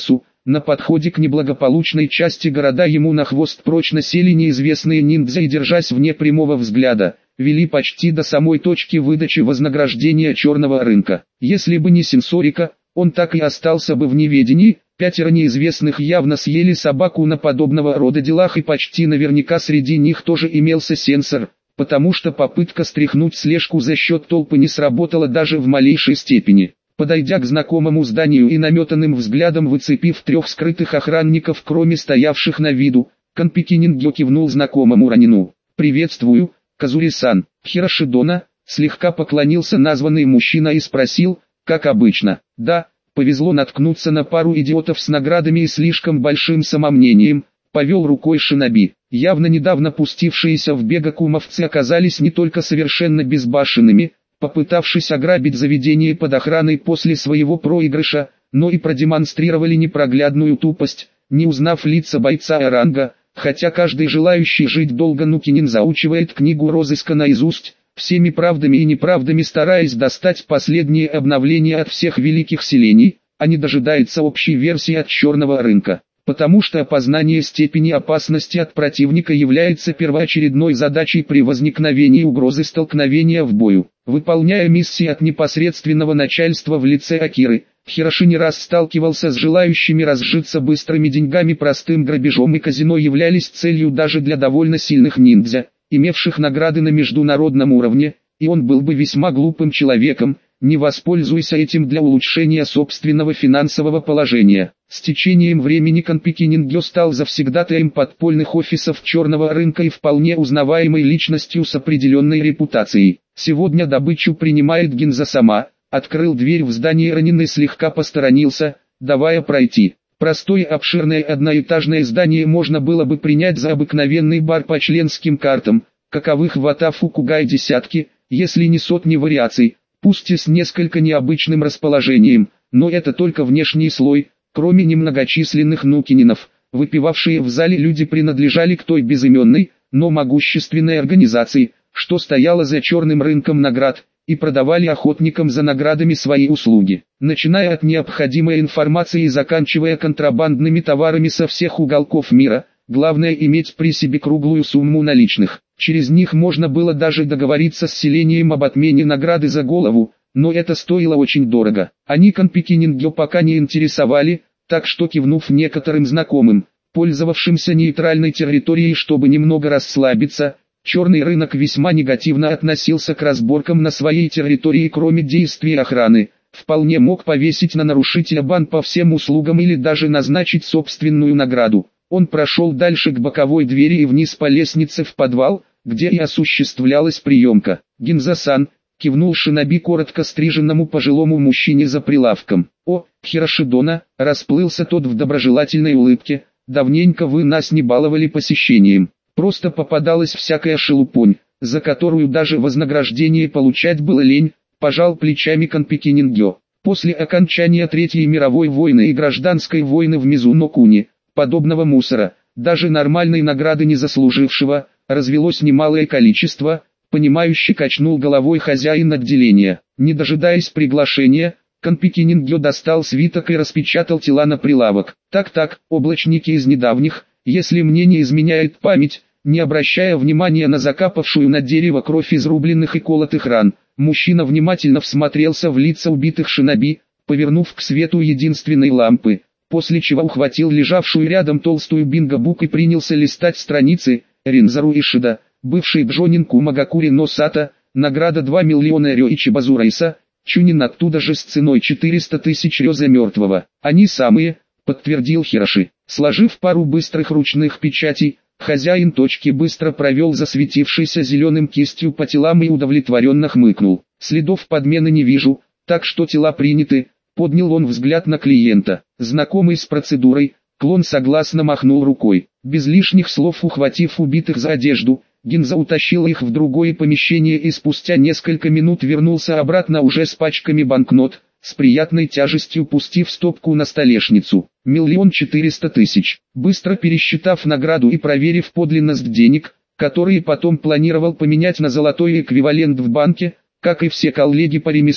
На подходе к неблагополучной части города ему на хвост прочно сели неизвестные ниндзя и, держась вне прямого взгляда, вели почти до самой точки выдачи вознаграждения черного рынка. Если бы не сенсорика, он так и остался бы в неведении. Пятеро неизвестных явно съели собаку на подобного рода делах, и почти наверняка среди них тоже имелся сенсор, потому что попытка стряхнуть слежку за счет толпы не сработала даже в малейшей степени. Подойдя к знакомому зданию и наметанным взглядом выцепив трех скрытых охранников, кроме стоявших на виду, Канпики Нингё кивнул знакомому ранену. «Приветствую, Казури-сан». Хирошидона слегка поклонился названный мужчина и спросил, как обычно. «Да, повезло наткнуться на пару идиотов с наградами и слишком большим самомнением», повел рукой шиноби. Явно недавно пустившиеся в бега кумовцы оказались не только совершенно безбашенными, попытавшись ограбить заведение под охраной после своего проигрыша, но и продемонстрировали непроглядную тупость, не узнав лица бойца Эранга, хотя каждый желающий жить долго Нукинин заучивает книгу розыска наизусть, всеми правдами и неправдами стараясь достать последние обновления от всех великих селений, а не дожидается общей версии от черного рынка. Потому что опознание степени опасности от противника является первоочередной задачей при возникновении угрозы столкновения в бою. Выполняя миссии от непосредственного начальства в лице Акиры, Хироши не раз сталкивался с желающими разжиться быстрыми деньгами. Простым грабежом и казино являлись целью даже для довольно сильных ниндзя, имевших награды на международном уровне, и он был бы весьма глупым человеком, не воспользуйся этим для улучшения собственного финансового положения. С течением времени Канпики Нингё стал завсегдатаем подпольных офисов черного рынка и вполне узнаваемой личностью с определенной репутацией. Сегодня добычу принимает Гинза сама. Открыл дверь в здание раненый, слегка посторонился, давая пройти. Простое обширное одноэтажное здание можно было бы принять за обыкновенный бар по членским картам, каковых в Атафукугай десятки, если не сотни вариаций, пусть и с несколько необычным расположением, но это только внешний слой. Кроме немногочисленных нукининов, выпивавшие в зале люди принадлежали к той безыменной, но могущественной организации, что стояла за черным рынком наград, и продавали охотникам за наградами свои услуги. Начиная от необходимой информации и заканчивая контрабандными товарами со всех уголков мира, главное иметь при себе круглую сумму наличных. Через них можно было даже договориться с селением об отмене награды за голову, но это стоило очень дорого. Они Канпики Нингё пока не интересовали, так что, кивнув некоторым знакомым, пользовавшимся нейтральной территорией, чтобы немного расслабиться, черный рынок весьма негативно относился к разборкам на своей территории. Кроме действий охраны, вполне мог повесить на нарушителя бан по всем услугам или даже назначить собственную награду. Он прошел дальше к боковой двери и вниз по лестнице в подвал, где и осуществлялась приемка. «Гинза-сан», кивнул шиноби коротко стриженному пожилому мужчине за прилавком. «О, Хирошидона», расплылся тот в доброжелательной улыбке, «давненько вы нас не баловали посещением. Просто попадалась всякая шелупонь, за которую даже вознаграждение получать было лень», пожал плечами Канпики Нингё. После окончания Третьей мировой войны и гражданской войны в Мизунокуне, подобного мусора, даже нормальной награды не заслужившего, развелось немалое количество. Понимающе качнул головой хозяин отделения. Не дожидаясь приглашения, Канпики Нингё достал свиток и распечатал тела на прилавок. Так-так, облачники из недавних, если мне не изменяет память, не обращая внимания на закапавшую на дерево кровь изрубленных и колотых ран, мужчина внимательно всмотрелся в лица убитых шиноби, повернув к свету единственной лампы, после чего ухватил лежавшую рядом толстую бинго-бук и принялся листать страницы. Ринзару Ишида, бывший Бжонин Кумагакури но Сата, награда два миллиона рёичи Базурайса, Чунин оттуда же с ценой четыреста тысяч рё за мертвого. Они самые, подтвердил Хироши. Сложив пару быстрых ручных печатей, хозяин точки быстро провел засветившейся зеленым кистью по телам и удовлетворенно хмыкнул. Следов подмены не вижу, так что тела приняты. Поднял он взгляд на клиента. Знакомый с процедурой, клон согласно махнул рукой. Без лишних слов ухватив убитых за одежду, Гинза утащил их в другое помещение и спустя несколько минут вернулся обратно уже с пачками банкнот, с приятной тяжестью пустив стопку на столешницу. Миллион четыреста тысяч. Быстро пересчитав награду и проверив подлинность денег, которые потом планировал поменять на золотой эквивалент в банке, как и все коллеги по ремеслу,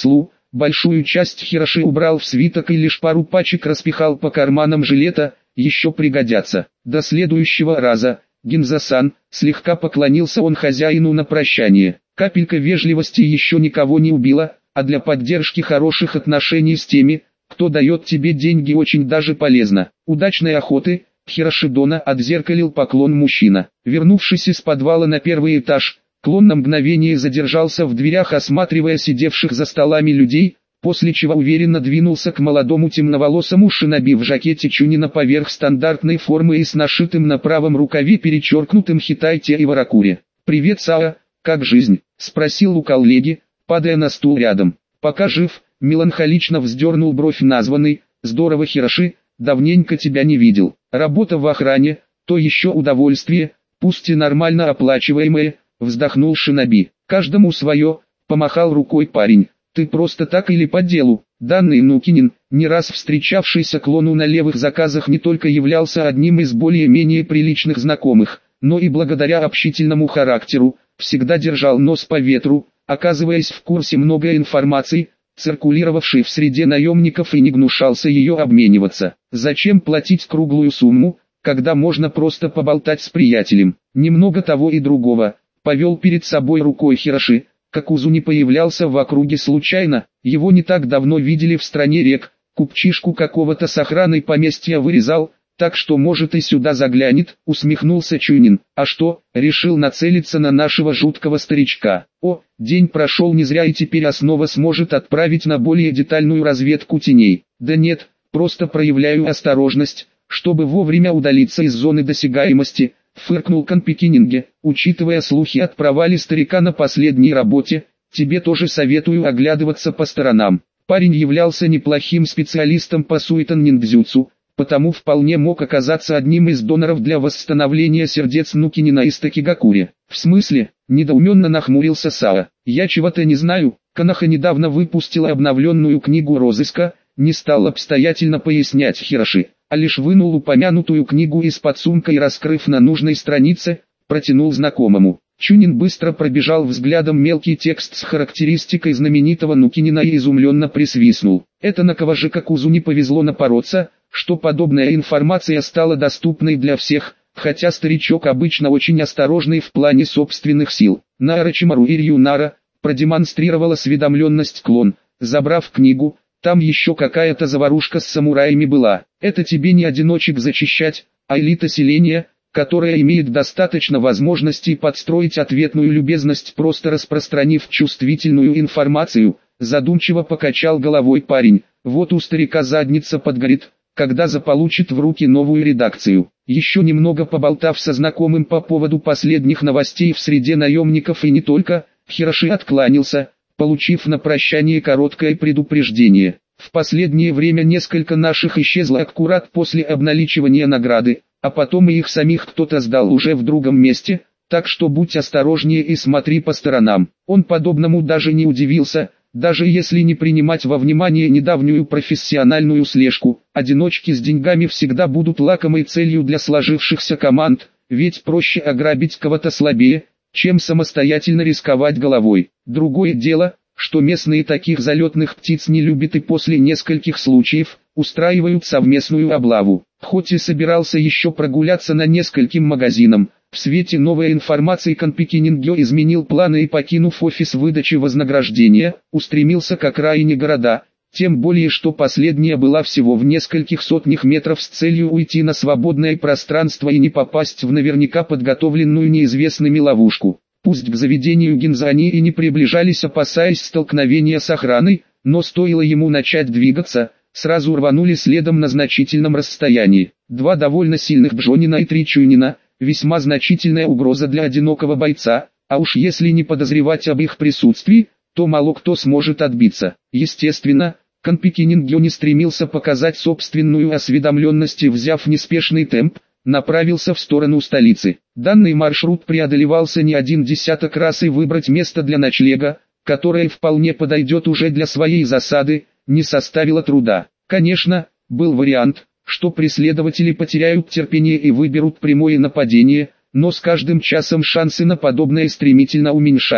большую часть хироши убрал в свиток и лишь пару пачек распихал по карманам жилета, еще пригодятся. До следующего раза, Гинзасан, слегка поклонился он хозяину на прощание. Капелька вежливости еще никого не убила, а для поддержки хороших отношений с теми, кто дает тебе деньги, очень даже полезно. Удачной охоты, Хирошидона, отзеркалил поклон мужчина. Вернувшись из подвала на первый этаж, клон на мгновение задержался в дверях, осматривая сидевших за столами людей, после чего уверенно двинулся к молодому темноволосому шиноби в жакете Чунина поверх стандартной формы и с нашитым на правом рукаве перечеркнутым хитайте и варакуре. «Привет, Сао, как жизнь?» — спросил у коллеги, падая на стул рядом. «Пока жив», — меланхолично вздернул бровь названный. «Здорово, Хироши, давненько тебя не видел. Работа в охране, то еще удовольствие, пусть и нормально оплачиваемое», — вздохнул шиноби. «Каждому свое», — помахал рукой парень. «Ты просто так или по делу?» Данный Нукинин, не раз встречавшийся клону на левых заказах, не только являлся одним из более-менее приличных знакомых, но и благодаря общительному характеру, всегда держал нос по ветру, оказываясь в курсе многой информации, циркулировавшей в среде наемников, и не гнушался ее обмениваться. Зачем платить круглую сумму, когда можно просто поболтать с приятелем? Немного того и другого, повел перед собой рукой Хироши. Как Узуни появлялся в округе случайно, его не так давно видели в стране рек, купчишку какого-то с охраной поместья вырезал, так что может и сюда заглянет, усмехнулся Чунин. А что, решил нацелиться на нашего жуткого старичка? О, день прошел не зря, и теперь основа сможет отправить на более детальную разведку теней. Да нет, просто проявляю осторожность, чтобы вовремя удалиться из зоны досягаемости, фыркнул Конпекининге. Учитывая слухи от провали старика на последней работе, тебе тоже советую оглядываться по сторонам. Парень являлся неплохим специалистом по суетан-ниндзюцу, потому вполне мог оказаться одним из доноров для восстановления сердец Нукинина и Стакигакури. В смысле? Недоуменно нахмурился Сао. Я чего-то не знаю. Канаха недавно выпустила обновленную книгу розыска, не стал обстоятельно пояснять Хироши, а лишь вынул упомянутую книгу из-под сумка и, раскрыв на нужной странице, протянул знакомому. Чунин быстро пробежал взглядом мелкий текст с характеристикой знаменитого Нукинина и изумленно присвистнул. Это на кого же как Узуни повезло напороться, что подобная информация стала доступной для всех, хотя старичок обычно очень осторожный в плане собственных сил. На Орочимару и Рюнара продемонстрировал осведомленность клон, забрав книгу. Там еще какая-то заварушка с самураями была. Это тебе не одиночек зачищать, а элита селения, которая имеет достаточно возможностей подстроить ответную любезность, просто распространив чувствительную информацию. Задумчиво покачал головой парень. Вот у старика задница подгорит, когда заполучит в руки новую редакцию. Еще немного поболтав со знакомым по поводу последних новостей в среде наемников и не только, Хироши откланялся, получив на прощание короткое предупреждение. В последнее время несколько наших исчезло аккурат после обналичивания награды, а потом и их самих кто-то сдал уже в другом месте, так что будь осторожнее и смотри по сторонам. Он подобному даже не удивился, даже если не принимать во внимание недавнюю профессиональную слежку. Одиночки с деньгами всегда будут лакомой целью для сложившихся команд, ведь проще ограбить кого-то слабее, чем самостоятельно рисковать головой. Другое дело, что местные таких залетных птиц не любят и после нескольких случаев устраивают совместную облаву. Хоть и собирался еще прогуляться на нескольким магазинам, в свете новой информации Конпекинингё изменил планы и, покинув офис выдачи вознаграждения, устремился к окраине города, тем более что последняя была всего в нескольких сотнях метров, с целью уйти на свободное пространство и не попасть в наверняка подготовленную неизвестными ловушку. Пусть к заведению Гинзани и не приближались, опасаясь столкновения с охраной, но стоило ему начать двигаться, сразу рванули следом на значительном расстоянии. Два довольно сильных Бжонина и три Чунина, весьма значительная угроза для одинокого бойца, а уж если не подозревать об их присутствии, то мало кто сможет отбиться. Естественно, Конпекинингё не стремился показать собственную осведомленность и, взяв неспешный темп, направился в сторону столицы. Данный маршрут преодолевался не один десяток раз, и выбрать место для ночлега, которое вполне подойдет уже для своей засады, не составило труда. Конечно, был вариант, что преследователи потеряют терпение и выберут прямое нападение, но с каждым часом шансы на подобное стремительно уменьшались.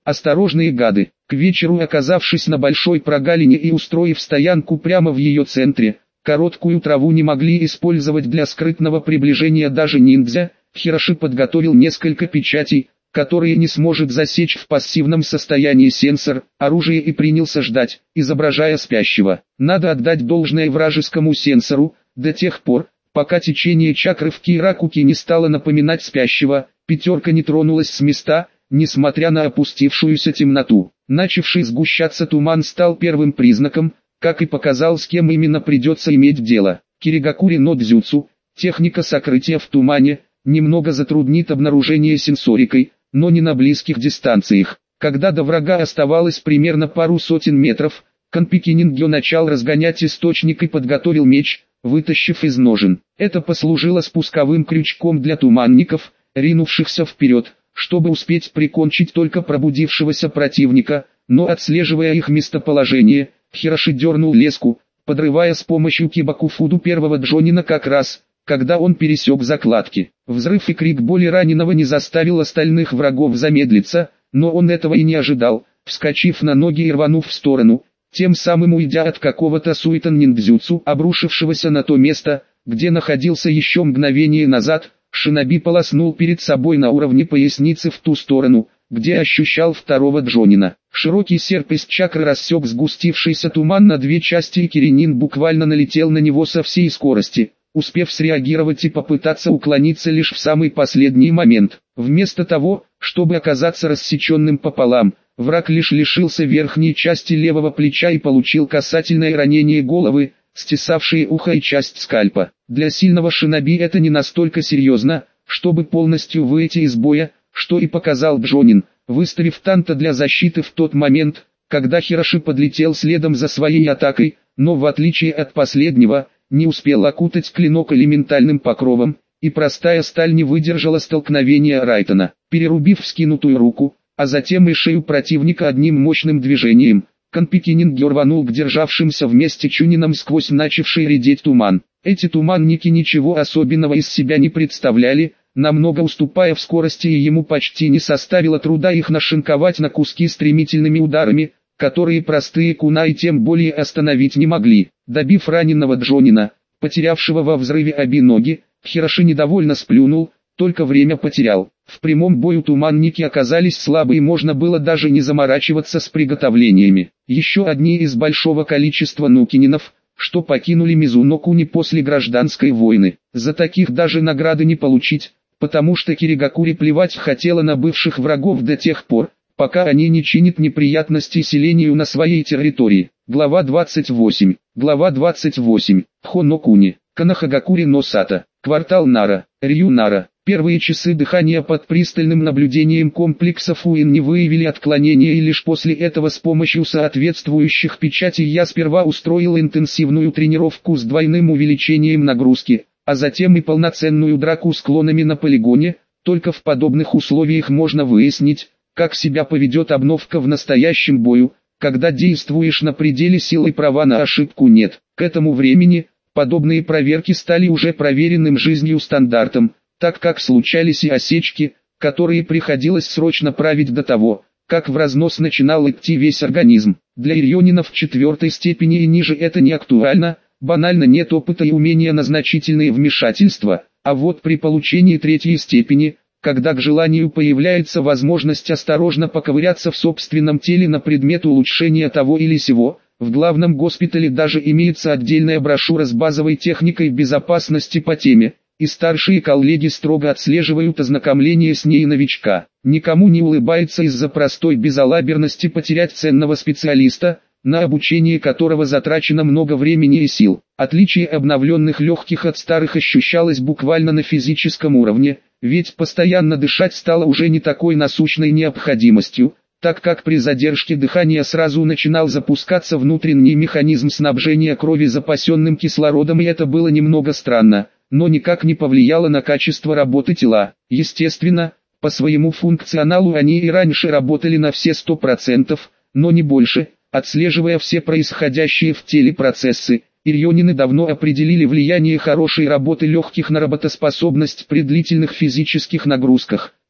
Осторожные гады. К вечеру, оказавшись на большой прогалине и устроив стоянку прямо в ее центре, короткую траву не могли использовать для скрытного приближения даже ниндзя. Хироши подготовил несколько печатей, которые не сможет засечь в пассивном состоянии сенсор, оружие, и принялся ждать, изображая спящего. Надо отдать должное вражескому сенсору, до тех пор, пока течение чакры в Киракуке не стало напоминать спящего, пятерка не тронулась с места, несмотря на опустившуюся темноту. Начавший сгущаться туман стал первым признаком, как и показал, с кем именно придется иметь дело. Киригакури но дзюцу, техника сокрытия в тумане, немного затруднит обнаружение сенсорикой, но не на близких дистанциях. Когда до врага оставалось примерно пару сотен метров, Канпики Нингё начал разгонять источник и подготовил меч, вытащив из ножен. Это послужило спусковым крючком для туманников, ринувшихся вперед, чтобы успеть прикончить только пробудившегося противника, но отслеживая их местоположение, Хироши дернул леску, подрывая с помощью кибакуфуду первого джонина как раз, когда он пересек закладки. Взрыв и крик боли раненого не заставил остальных врагов замедлиться, но он этого и не ожидал, вскочив на ноги и рванув в сторону, тем самым уйдя от какого-то суетан-ниндзюцу, обрушившегося на то место, где находился еще мгновение назад. Шиноби полоснул перед собой на уровне поясницы в ту сторону, где ощущал второго джонина. Широкий серп из чакры рассек сгустившийся туман на две части, и Киринин буквально налетел на него со всей скорости, успев среагировать и попытаться уклониться лишь в самый последний момент. Вместо того, чтобы оказаться рассеченным пополам, враг лишь лишился верхней части левого плеча и получил касательное ранение головы, стесавшие ухо и часть скальпа. Для сильного шиноби это не настолько серьезно, чтобы полностью выйти из боя, что и показал Джонин, выставив танта для защиты в тот момент, когда Хироши подлетел следом за своей атакой, но в отличие от последнего, не успел окутать клинок элементальным покровом, и простая сталь не выдержала столкновения Райтона. Перерубив вскинутую руку, а затем и шею противника одним мощным движением, Канпики Нингё рванул к державшимся вместе чунинам сквозь начавший редеть туман. Эти туманники ничего особенного из себя не представляли, намного уступая в скорости, и ему почти не составило труда их нашинковать на куски стремительными ударами, которые простые кунай тем более остановить не могли. Добив раненого Джонина, потерявшего во взрыве обе ноги, Хироши недовольно сплюнул, только время потерял. В прямом бою туманники оказались слабы, и можно было даже не заморачиваться с приготовлениями. Еще одни из большого количества нукининов, что покинули Мизунокуни после гражданской войны. За таких даже награды не получить, потому что Киригакури плевать хотела на бывших врагов до тех пор, пока они не чинят неприятностей селению на своей территории. Глава двадцать восемь. Глава двадцать восемь. Хонокуни. Канахагакури но Сата. Квартал Нара. Рью Нара. Первые часы дыхания под пристальным наблюдением комплекса Фуин не выявили отклонения, и лишь после этого с помощью соответствующих печатей я сперва устроил интенсивную тренировку с двойным увеличением нагрузки, а затем и полноценную драку с клонами на полигоне. Только в подобных условиях можно выяснить, как себя поведет обновка в настоящем бою, когда действуешь на пределе сил и права на ошибку нет. К этому времени, подобные проверки стали уже проверенным жизнью стандартом, так как случались и осечки, которые приходилось срочно править до того, как в разнос начинал идти весь организм. Для ирьонинов четвертой степени и ниже это не актуально, банально нет опыта и умения на значительные вмешательства, а вот при получении третьей степени, когда к желанию появляется возможность осторожно поковыряться в собственном теле на предмет улучшения того или сего, в главном госпитале даже имеется отдельная брошюра с базовой техникой безопасности по теме, и старшие коллеги строго отслеживают ознакомление с ней новичка. Никому не улыбается из-за простой безалаберности потерять ценного специалиста, на обучение которого затрачено много времени и сил. Отличие обновленных легких от старых ощущалось буквально на физическом уровне, ведь постоянно дышать стало уже не такой насущной необходимостью, так как при задержке дыхания сразу начинал запускаться внутренний механизм снабжения крови запасенным кислородом, и это было немного странно, но никак не повлияло на качество работы тела. Естественно, по своему функционалу они и раньше работали на все сто процентов, но не больше. Отслеживая все происходящие в теле процессы, ирьонины давно определили влияние хорошей работы легких на работоспособность при длительных физических нагрузках.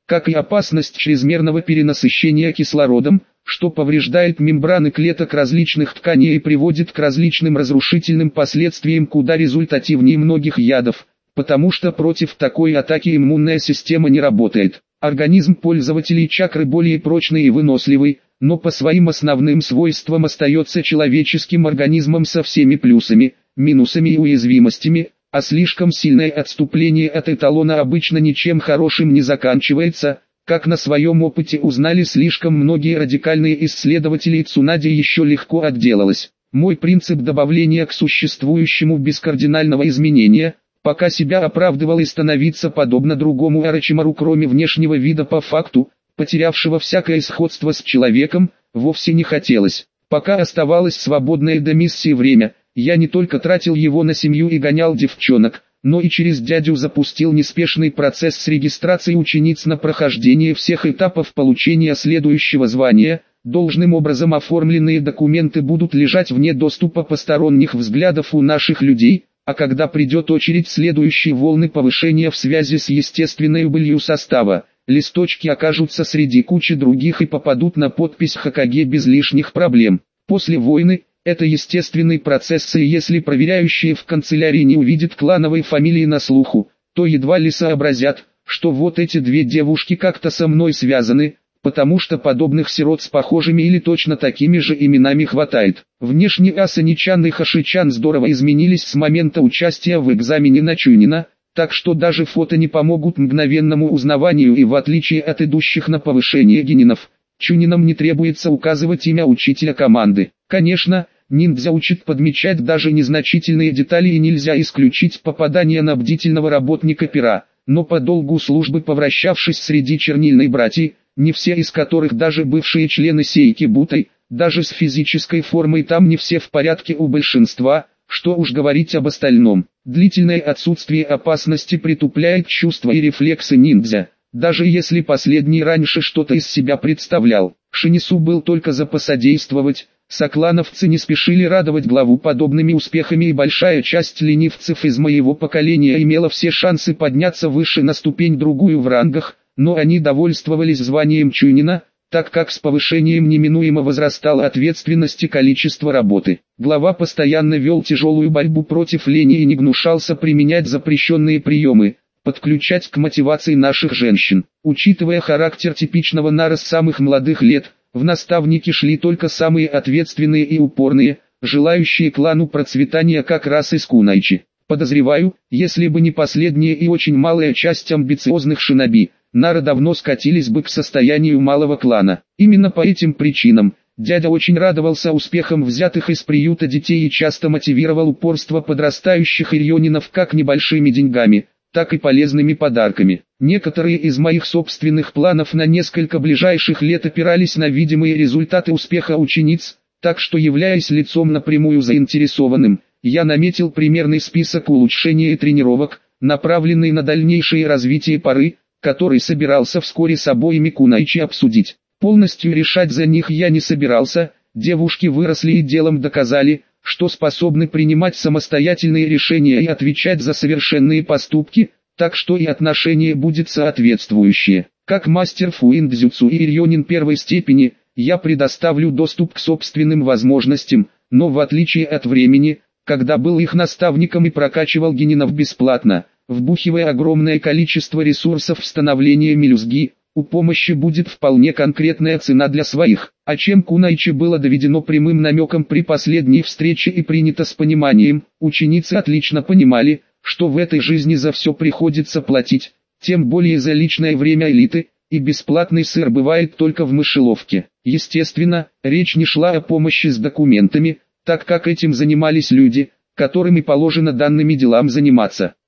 как и опасность чрезмерного перенасыщения кислородом, что повреждает мембраны клеток различных тканей и приводит к различным разрушительным последствиям куда результативнее многих ядов, потому что против такой атаки иммунная система не работает. Организм пользователей чакры более прочный и выносливый, но по своим основным свойствам остается человеческим организмом со всеми плюсами, минусами и уязвимостями, а слишком сильное отступление от эталона обычно ничем хорошим не заканчивается, как на своем опыте узнали слишком многие радикальные исследователи. Цунаде еще легко отделалась. Мой принцип добавления к существующему без кардинального изменения, пока себя оправдывал и становиться подобно другому Орочимару, кроме внешнего вида по факту, потерявшего всякое сходство с человеком, вовсе не хотелось. Пока оставалось свободное до миссии время, я не только тратил его на семью и гонял девчонок, но и через дядю запустил неспешный процесс с регистрацией учениц на прохождение всех этапов получения следующего звания. Должным образом оформленные документы будут лежать вне доступа посторонних взглядов у наших людей, а когда придет очередь следующей волны повышения в связи с естественной убылью состава, листочки окажутся среди кучи других и попадут на подпись Хокаге без лишних проблем. После войны, это естественный процесс, и если проверяющие в канцелярии не увидят клановой фамилии на слуху, то едва ли сообразят, что вот эти две девушки как-то со мной связаны, потому что подобных сирот с похожими или точно такими же именами хватает. Внешне Асани-чан и Хаши-чан здорово изменились с момента участия в экзамене на Чунина, так что даже фото не помогут мгновенному узнаванию, и в отличие от идущих на повышение генинов, Чунинам не требуется указывать имя учителя команды. Конечно, ниндзя учит подмечать даже незначительные детали, и нельзя исключить попадание на бдительного работника пера, но по долгу службы, повращавшись среди чернильной братьи, не все из которых даже бывшие члены сейки Бутай, даже с физической формой там не все в порядке у большинства, что уж говорить об остальном. Длительное отсутствие опасности притупляет чувства и рефлексы ниндзя, даже если последний раньше что-то из себя представлял. Шинису был только за посодействовать, соклановцы не спешили радовать главу подобными успехами, и большая часть ленивцев из моего поколения имела все шансы подняться выше на ступень другую в рангах, но они довольствовались званием Чунина, так как с повышением неминуемо возрастала ответственность и количество работы. Глава постоянно вел тяжелую борьбу против лени и не гнушался применять запрещенные приемы, подключать к мотивации наших женщин. Учитывая характер типичного нара с самых молодых лет, в наставники шли только самые ответственные и упорные, желающие клану процветания как раз из Кунайчи. Подозреваю, если бы не последняя и очень малая часть амбициозных шиноби, нары давно скатились бы к состоянию малого клана. Именно по этим причинам, дядя очень радовался успехам взятых из приюта детей и часто мотивировал упорство подрастающих ирьонинов как небольшими деньгами, так и полезными подарками. Некоторые из моих собственных планов на несколько ближайших лет опирались на видимые результаты успеха учениц, так что, являясь лицом напрямую заинтересованным, я наметил примерный список улучшений и тренировок, направленный на дальнейшее развитие пары, который собирался вскоре с обоими Кунайчи обсудить. Полностью решать за них я не собирался, девушки выросли и делом доказали, что способны принимать самостоятельные решения и отвечать за совершенные поступки, так что и отношение будет соответствующее. Как мастер фуиндзюцу и ирьонин первой степени, я предоставлю доступ к собственным возможностям, но в отличие от времени, когда был их наставником и прокачивал генинов бесплатно, вбухивая огромное количество ресурсов в становление мелюзги, у помощи будет вполне конкретная цена для своих, о чем Кунайчи было доведено прямым намеком при последней встрече и принято с пониманием. Ученицы отлично понимали, что в этой жизни за все приходится платить, тем более за личное время элиты, и бесплатный сыр бывает только в мышеловке. Естественно, речь не шла о помощи с документами, так как этим занимались люди, которым и положено данными делам заниматься.